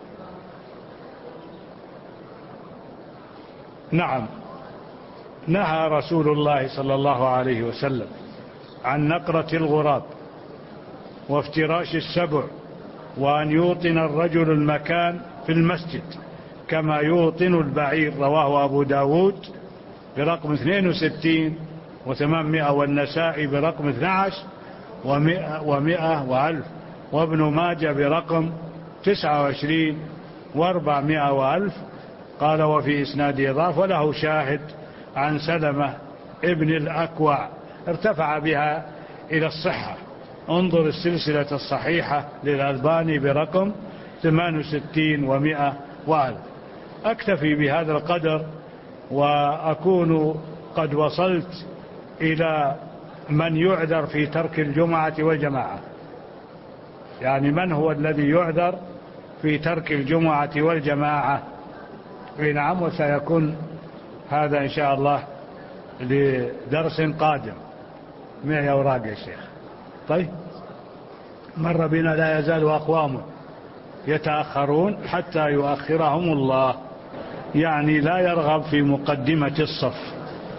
نعم. نهى رسول الله صلى الله عليه وسلم عن نقرة الغراب وافتراش السبع، وأن يوطن الرجل المكان في المسجد كما يوطن البعير. رواه أبو داود برقم 62 و800، والنسائي برقم 12 و100 و1000، وابن ماجه برقم 29 و400 و1000. قال: وفي إسناد إضاف وله شاهد عن سلمة ابن الأكوع، ارتفع بها إلى الصحة. انظر السلسلة الصحيحة للألباني برقم 68 و100 و1000. أكتفي بهذا القدر وأكون قد وصلت إلى من يعذر في ترك الجمعة والجماعة. يعني من هو الذي يعذر في ترك الجمعة والجماعة؟ نعم. وسيكون هذا إن شاء الله لدرس قادم. معي أوراق يا شيخ. طيب. مر بنا لا يزال أقوام يتأخرون حتى يؤخرهم الله، يعني لا يرغب في مقدمة الصف.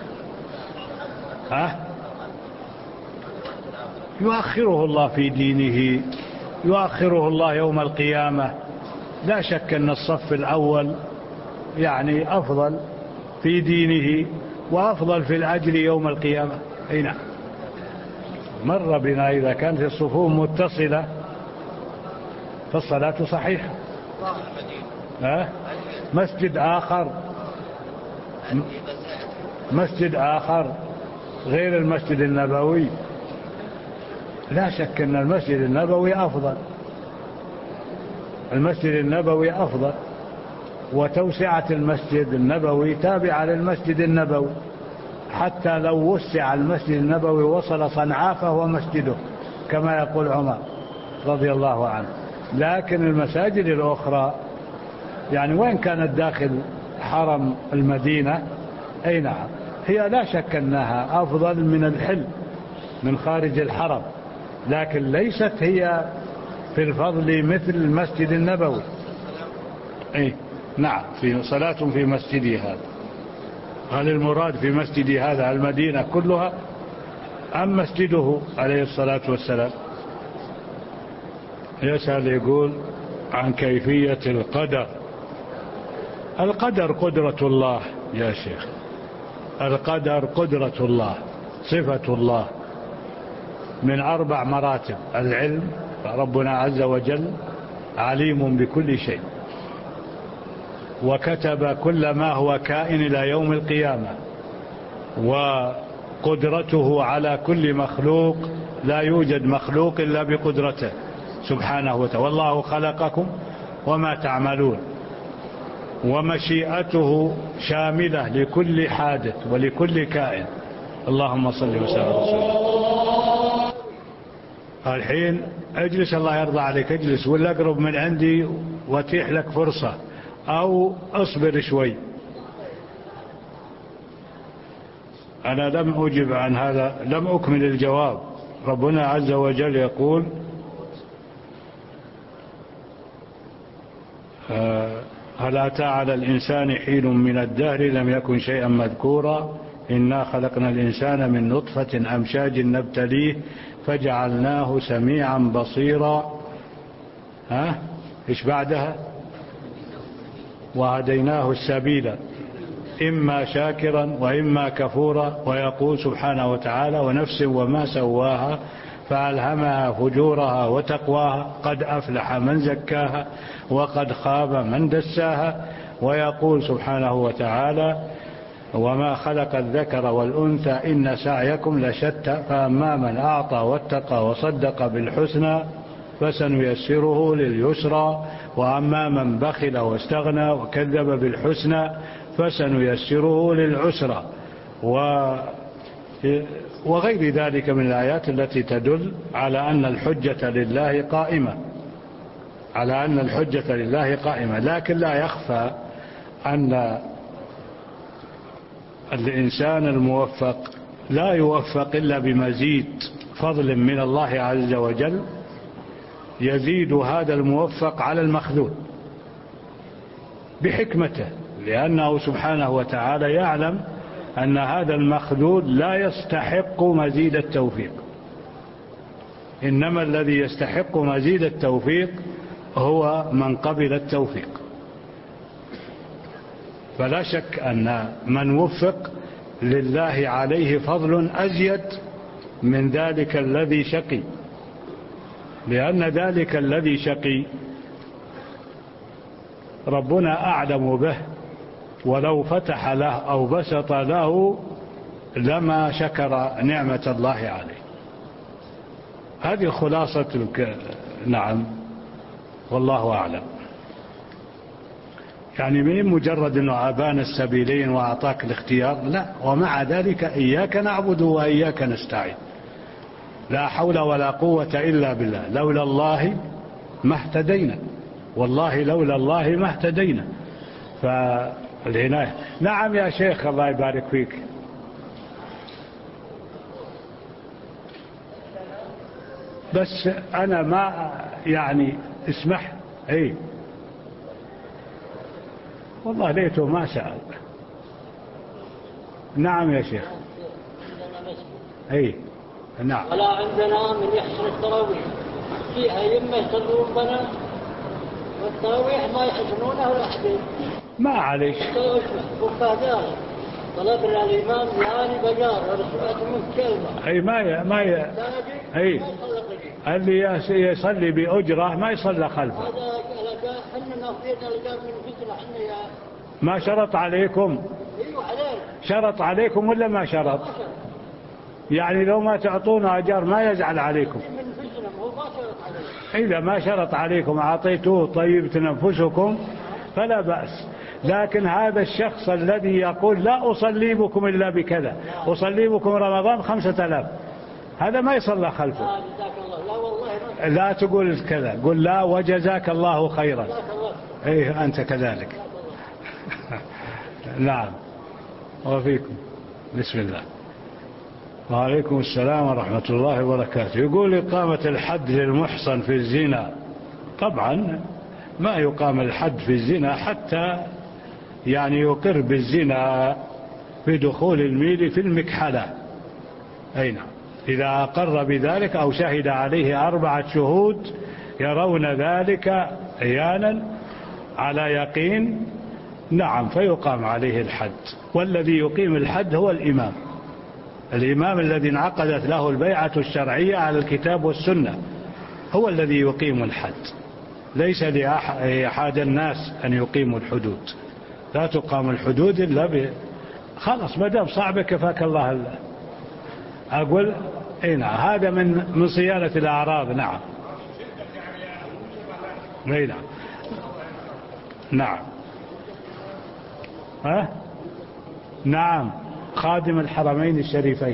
يؤخره الله في دينه، يؤخره الله يوم القيامة. لا شك أن الصف الأول يعني أفضل في دينه وأفضل في الأجر يوم القيامة. نعم. مر بنا إذا كانت الصفوف متصلة فالصلاة صحيحة. مسجد آخر غير المسجد النبوي. لا شك أن المسجد النبوي أفضل. المسجد النبوي أفضل، وتوسعة المسجد النبوي تابعة للمسجد النبوي. حتى لو وسع المسجد النبوي وصل صنعاء فهو مسجده كما يقول عمر رضي الله عنه. لكن المساجد الأخرى يعني وإن كانت داخل حرم المدينة أي نعم هي لا شك أنها أفضل من الحل من خارج الحرم، لكن ليست هي في الفضل مثل المسجد النبوي. نعم. في صلاة في مسجدي هذا، هل المراد في مسجدي هذا المدينة كلها أم مسجده عليه الصلاة والسلام؟ يسأل يقول عن كيفية القدر. القدر قدرة الله يا شيخ. القدر قدرة الله، صفة الله من 4 مراتب. العلم، ربنا عز وجل عليم بكل شيء، وكتب كل ما هو كائن إلى يوم القيامة، وقدرته على كل مخلوق، لا يوجد مخلوق إلا بقدرته سبحانه وتعالى. والله خلقكم وما تعملون. ومشيئته شاملة لكل حادث ولكل كائن. اللهم صل وسلم على رسول الله. الحين اجلس الله يرضى عليك، اجلس ولا اقرب من عندي واتيح لك فرصة، أو أصبر شوي. أنا لم أجب عن هذا، لم أكمل الجواب. ربنا عز وجل يقول هل أتى على الإنسان حين من الدهر لم يكن شيئا مذكورا إنا خلقنا الإنسان من نطفة أمشاج نبتليه فجعلناه سميعا بصيرا. إيش بعدها؟ وهديناه السبيل إما شاكرا وإما كفورا. ويقول سبحانه وتعالى ونفس وما سواها فألهمها فجورها وتقواها قد أفلح من زكاها وقد خاب من دساها. ويقول سبحانه وتعالى وما خلق الذكر والأنثى إن سعيكم لشتى فأما من أعطى واتقى وصدق بالحسنى فسنيسره لليسرى وأما من بخل واستغنى وكذب بالحسنى فسنيسره للعسرى. وغير ذلك من الآيات التي تدل على أن الحجة لله قائمة، على أن الحجة لله قائمة. لكن لا يخفى أن الإنسان الموفق لا يوفق إلا بمزيد فضل من الله عز وجل يزيد هذا الموفق على المخذول بحكمته، لأنه سبحانه وتعالى يعلم أن هذا المخذول لا يستحق مزيد التوفيق، إنما الذي يستحق مزيد التوفيق هو من قبل التوفيق. فلا شك أن من وفق لله عليه فضل أزيد من ذلك الذي شقي، لأن ذلك الذي شقي ربنا أعلم به، ولو فتح له أو بسط له لما شكر نعمة الله عليه. هذه خلاصة نعم والله أعلم. يعني من مجرد أنه أبان السبيلين وأعطاك الاختيار، لا، ومع ذلك إياك نعبد وإياك نستعين، لا حول ولا قوة إلا بالله، لولا الله ما اهتدينا، والله لولا الله ما اهتدينا. فالعناية. نعم يا شيخ، الله يبارك فيك. بس أنا ما يعني اسمح. اي والله ليته ما سأل. نعم يا شيخ. اي نعم. ولا عندنا من يحسن التراويح، فيها يما يصلون بنا والتراويح ما يحسنونه الأحدين. ما عليك. وفهذا طلبنا الإمام يعني بجار ورسولات من كلمة. اي اي اللي يصلي بأجرة ما يصلى خلفه. هذا حنا ناخذين لقى من فتنة حنا يا. ما شرط عليكم؟ ايوه عليك. شرط عليكم ولا ما شرط؟ يعني لو ما تعطونا أجر ما يزعل عليكم. من فتنة هو ما شرط عليكم. إذا ما شرط عليكم أعطيتوه طيبت أنفسكم فلا بأس. لكن هذا الشخص الذي يقول لا أصلي بكم إلا بكذا، أصلي بكم رمضان 5000، هذا ما يصلى خلفه. جزاك الله. لا والله لا تقول كذا، قل لا وجزاك الله خيرا. جزاك الله. ايه أنت كذلك. نعم. وفيكم. بسم الله. وعليكم السلام ورحمة الله وبركاته. يقول إقامة الحد للمحصن في الزنا. طبعا ما يقام الحد في الزنا حتى يعني يقر بالزنا بدخول الميل في المكحلة. أي نعم. إذا أقر بذلك أو شهد عليه 4 شهود يرون ذلك عيانا على يقين، نعم، فيقام عليه الحد. والذي يقيم الحد هو الإمام الذي انعقدت له البيعة الشرعية على الكتاب والسنة، هو الذي يقيم الحد، ليس لأحد الناس أن يقيموا الحدود. لا تقام الحدود إلا خلاص ما دام صعبة كفاك الله. أقول نعم، هذا من صيانة الأعراض. نعم. نعم. نعم. ها؟ نعم. خادم الحرمين الشريفين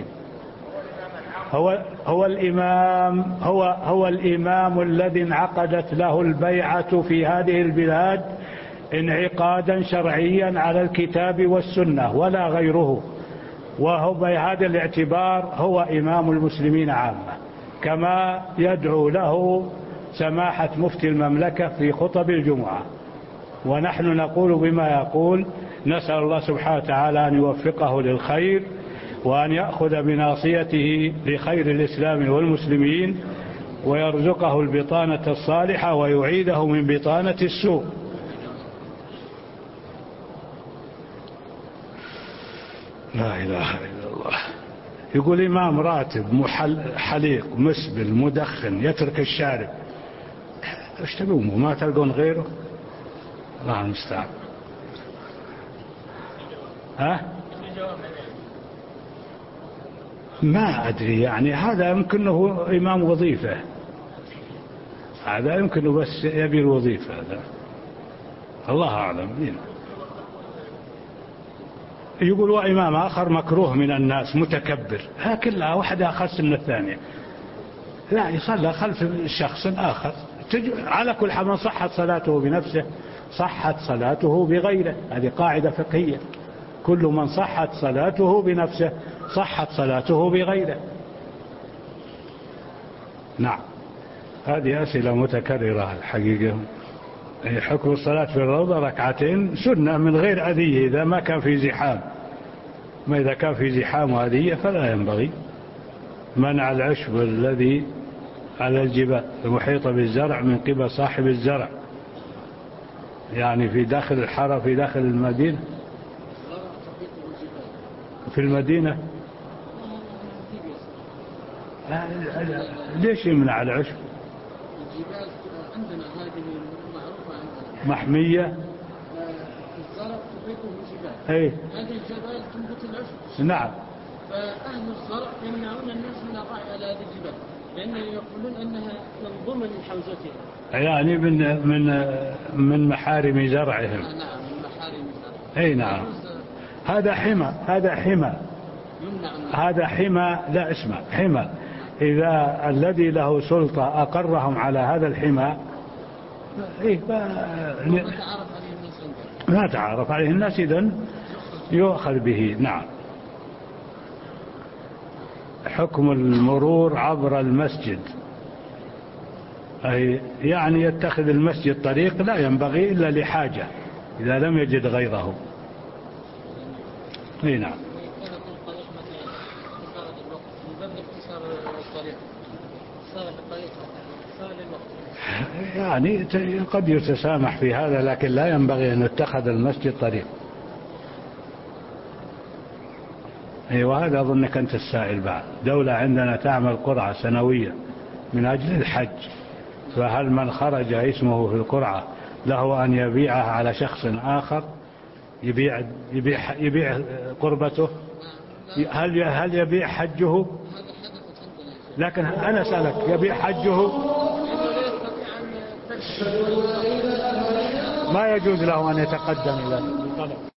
هو الإمام الذي انعقدت له البيعة في هذه البلاد انعقادا شرعيا على الكتاب والسنة ولا غيره، وهو بهذا الاعتبار هو إمام المسلمين عامة، كما يدعو له سماحة مفتي المملكة في خطب الجمعة. ونحن نقول بما يقول، نسأل الله سبحانه وتعالى أن يوفقه للخير وأن يأخذ بناصيته لخير الإسلام والمسلمين ويرزقه البطانة الصالحة ويعيده من بطانة السوء. لا إله إلا الله. يقول إمام راتب حليق مسبل مدخن يترك الشارب، ايش تقوموا ما تلقون غيره؟ الله المستعان. ها؟ ما أدري، يعني هذا يمكنه إمام وظيفة، هذا يمكنه بس يبي الوظيفة، هذا الله أعلم. يقول وإمام آخر مكروه من الناس متكبر، كلها واحدة أخص من الثانية. لا، يصلى خلف شخص آخر على كل حال. من صحت صلاته بنفسه صحت صلاته بغيره، هذه قاعدة فقهية. كل من صحت صلاته بنفسه صحت صلاته بغيره. نعم. هذه أسئلة متكررة الحقيقة. حكم الصلاة في الروضة 2 سنة من غير أذية إذا ما كان في زحام. ما إذا كان في زحام وأذية فلا ينبغي. منع العشب الذي على الجبال المحيطة بالزرع من قبل صاحب الزرع، يعني في داخل الحارة في داخل المدينة. في المدينة ليش يمنع العشب؟ الجبال عندنا هذه معروفة محمية. الزرع تنبته الجبال. اي هذه الجبال تنبت العشب. نعم. فأهل الزرع يمنعون الناس من الرعي على هذه الجبال. لأنه يقولون أنها من ضمن حوزتها، يعني من محارم زرعهم. نعم من محارم زرعهم. أي نعم. هذا حمى، هذا حمى، هذا حمى، لا اسمع حمى. إذا الذي له سلطة أقرهم على هذا الحمى ما تعرف عليه الناس إذن يؤخذ به. نعم. حكم المرور عبر المسجد، أي يعني يتخذ المسجد طريق لا ينبغي إلا لحاجة إذا لم يجد غيره. اي نعم. يعني قد يتسامح في هذا، لكن لا ينبغي أن يتخذ المسجد طريق. وهذا أظنك أنت السائل بعد. دولة عندنا تعمل قرعة سنوية من أجل الحج، فهل من خرج اسمه في القرعة له أن يبيعها على شخص آخر، يبيع قربته؟ هل يبيع حجه؟ لكن أنا أسألك، يبيع حجه؟ ما يجوز له أن يتقدم إلى الطلب.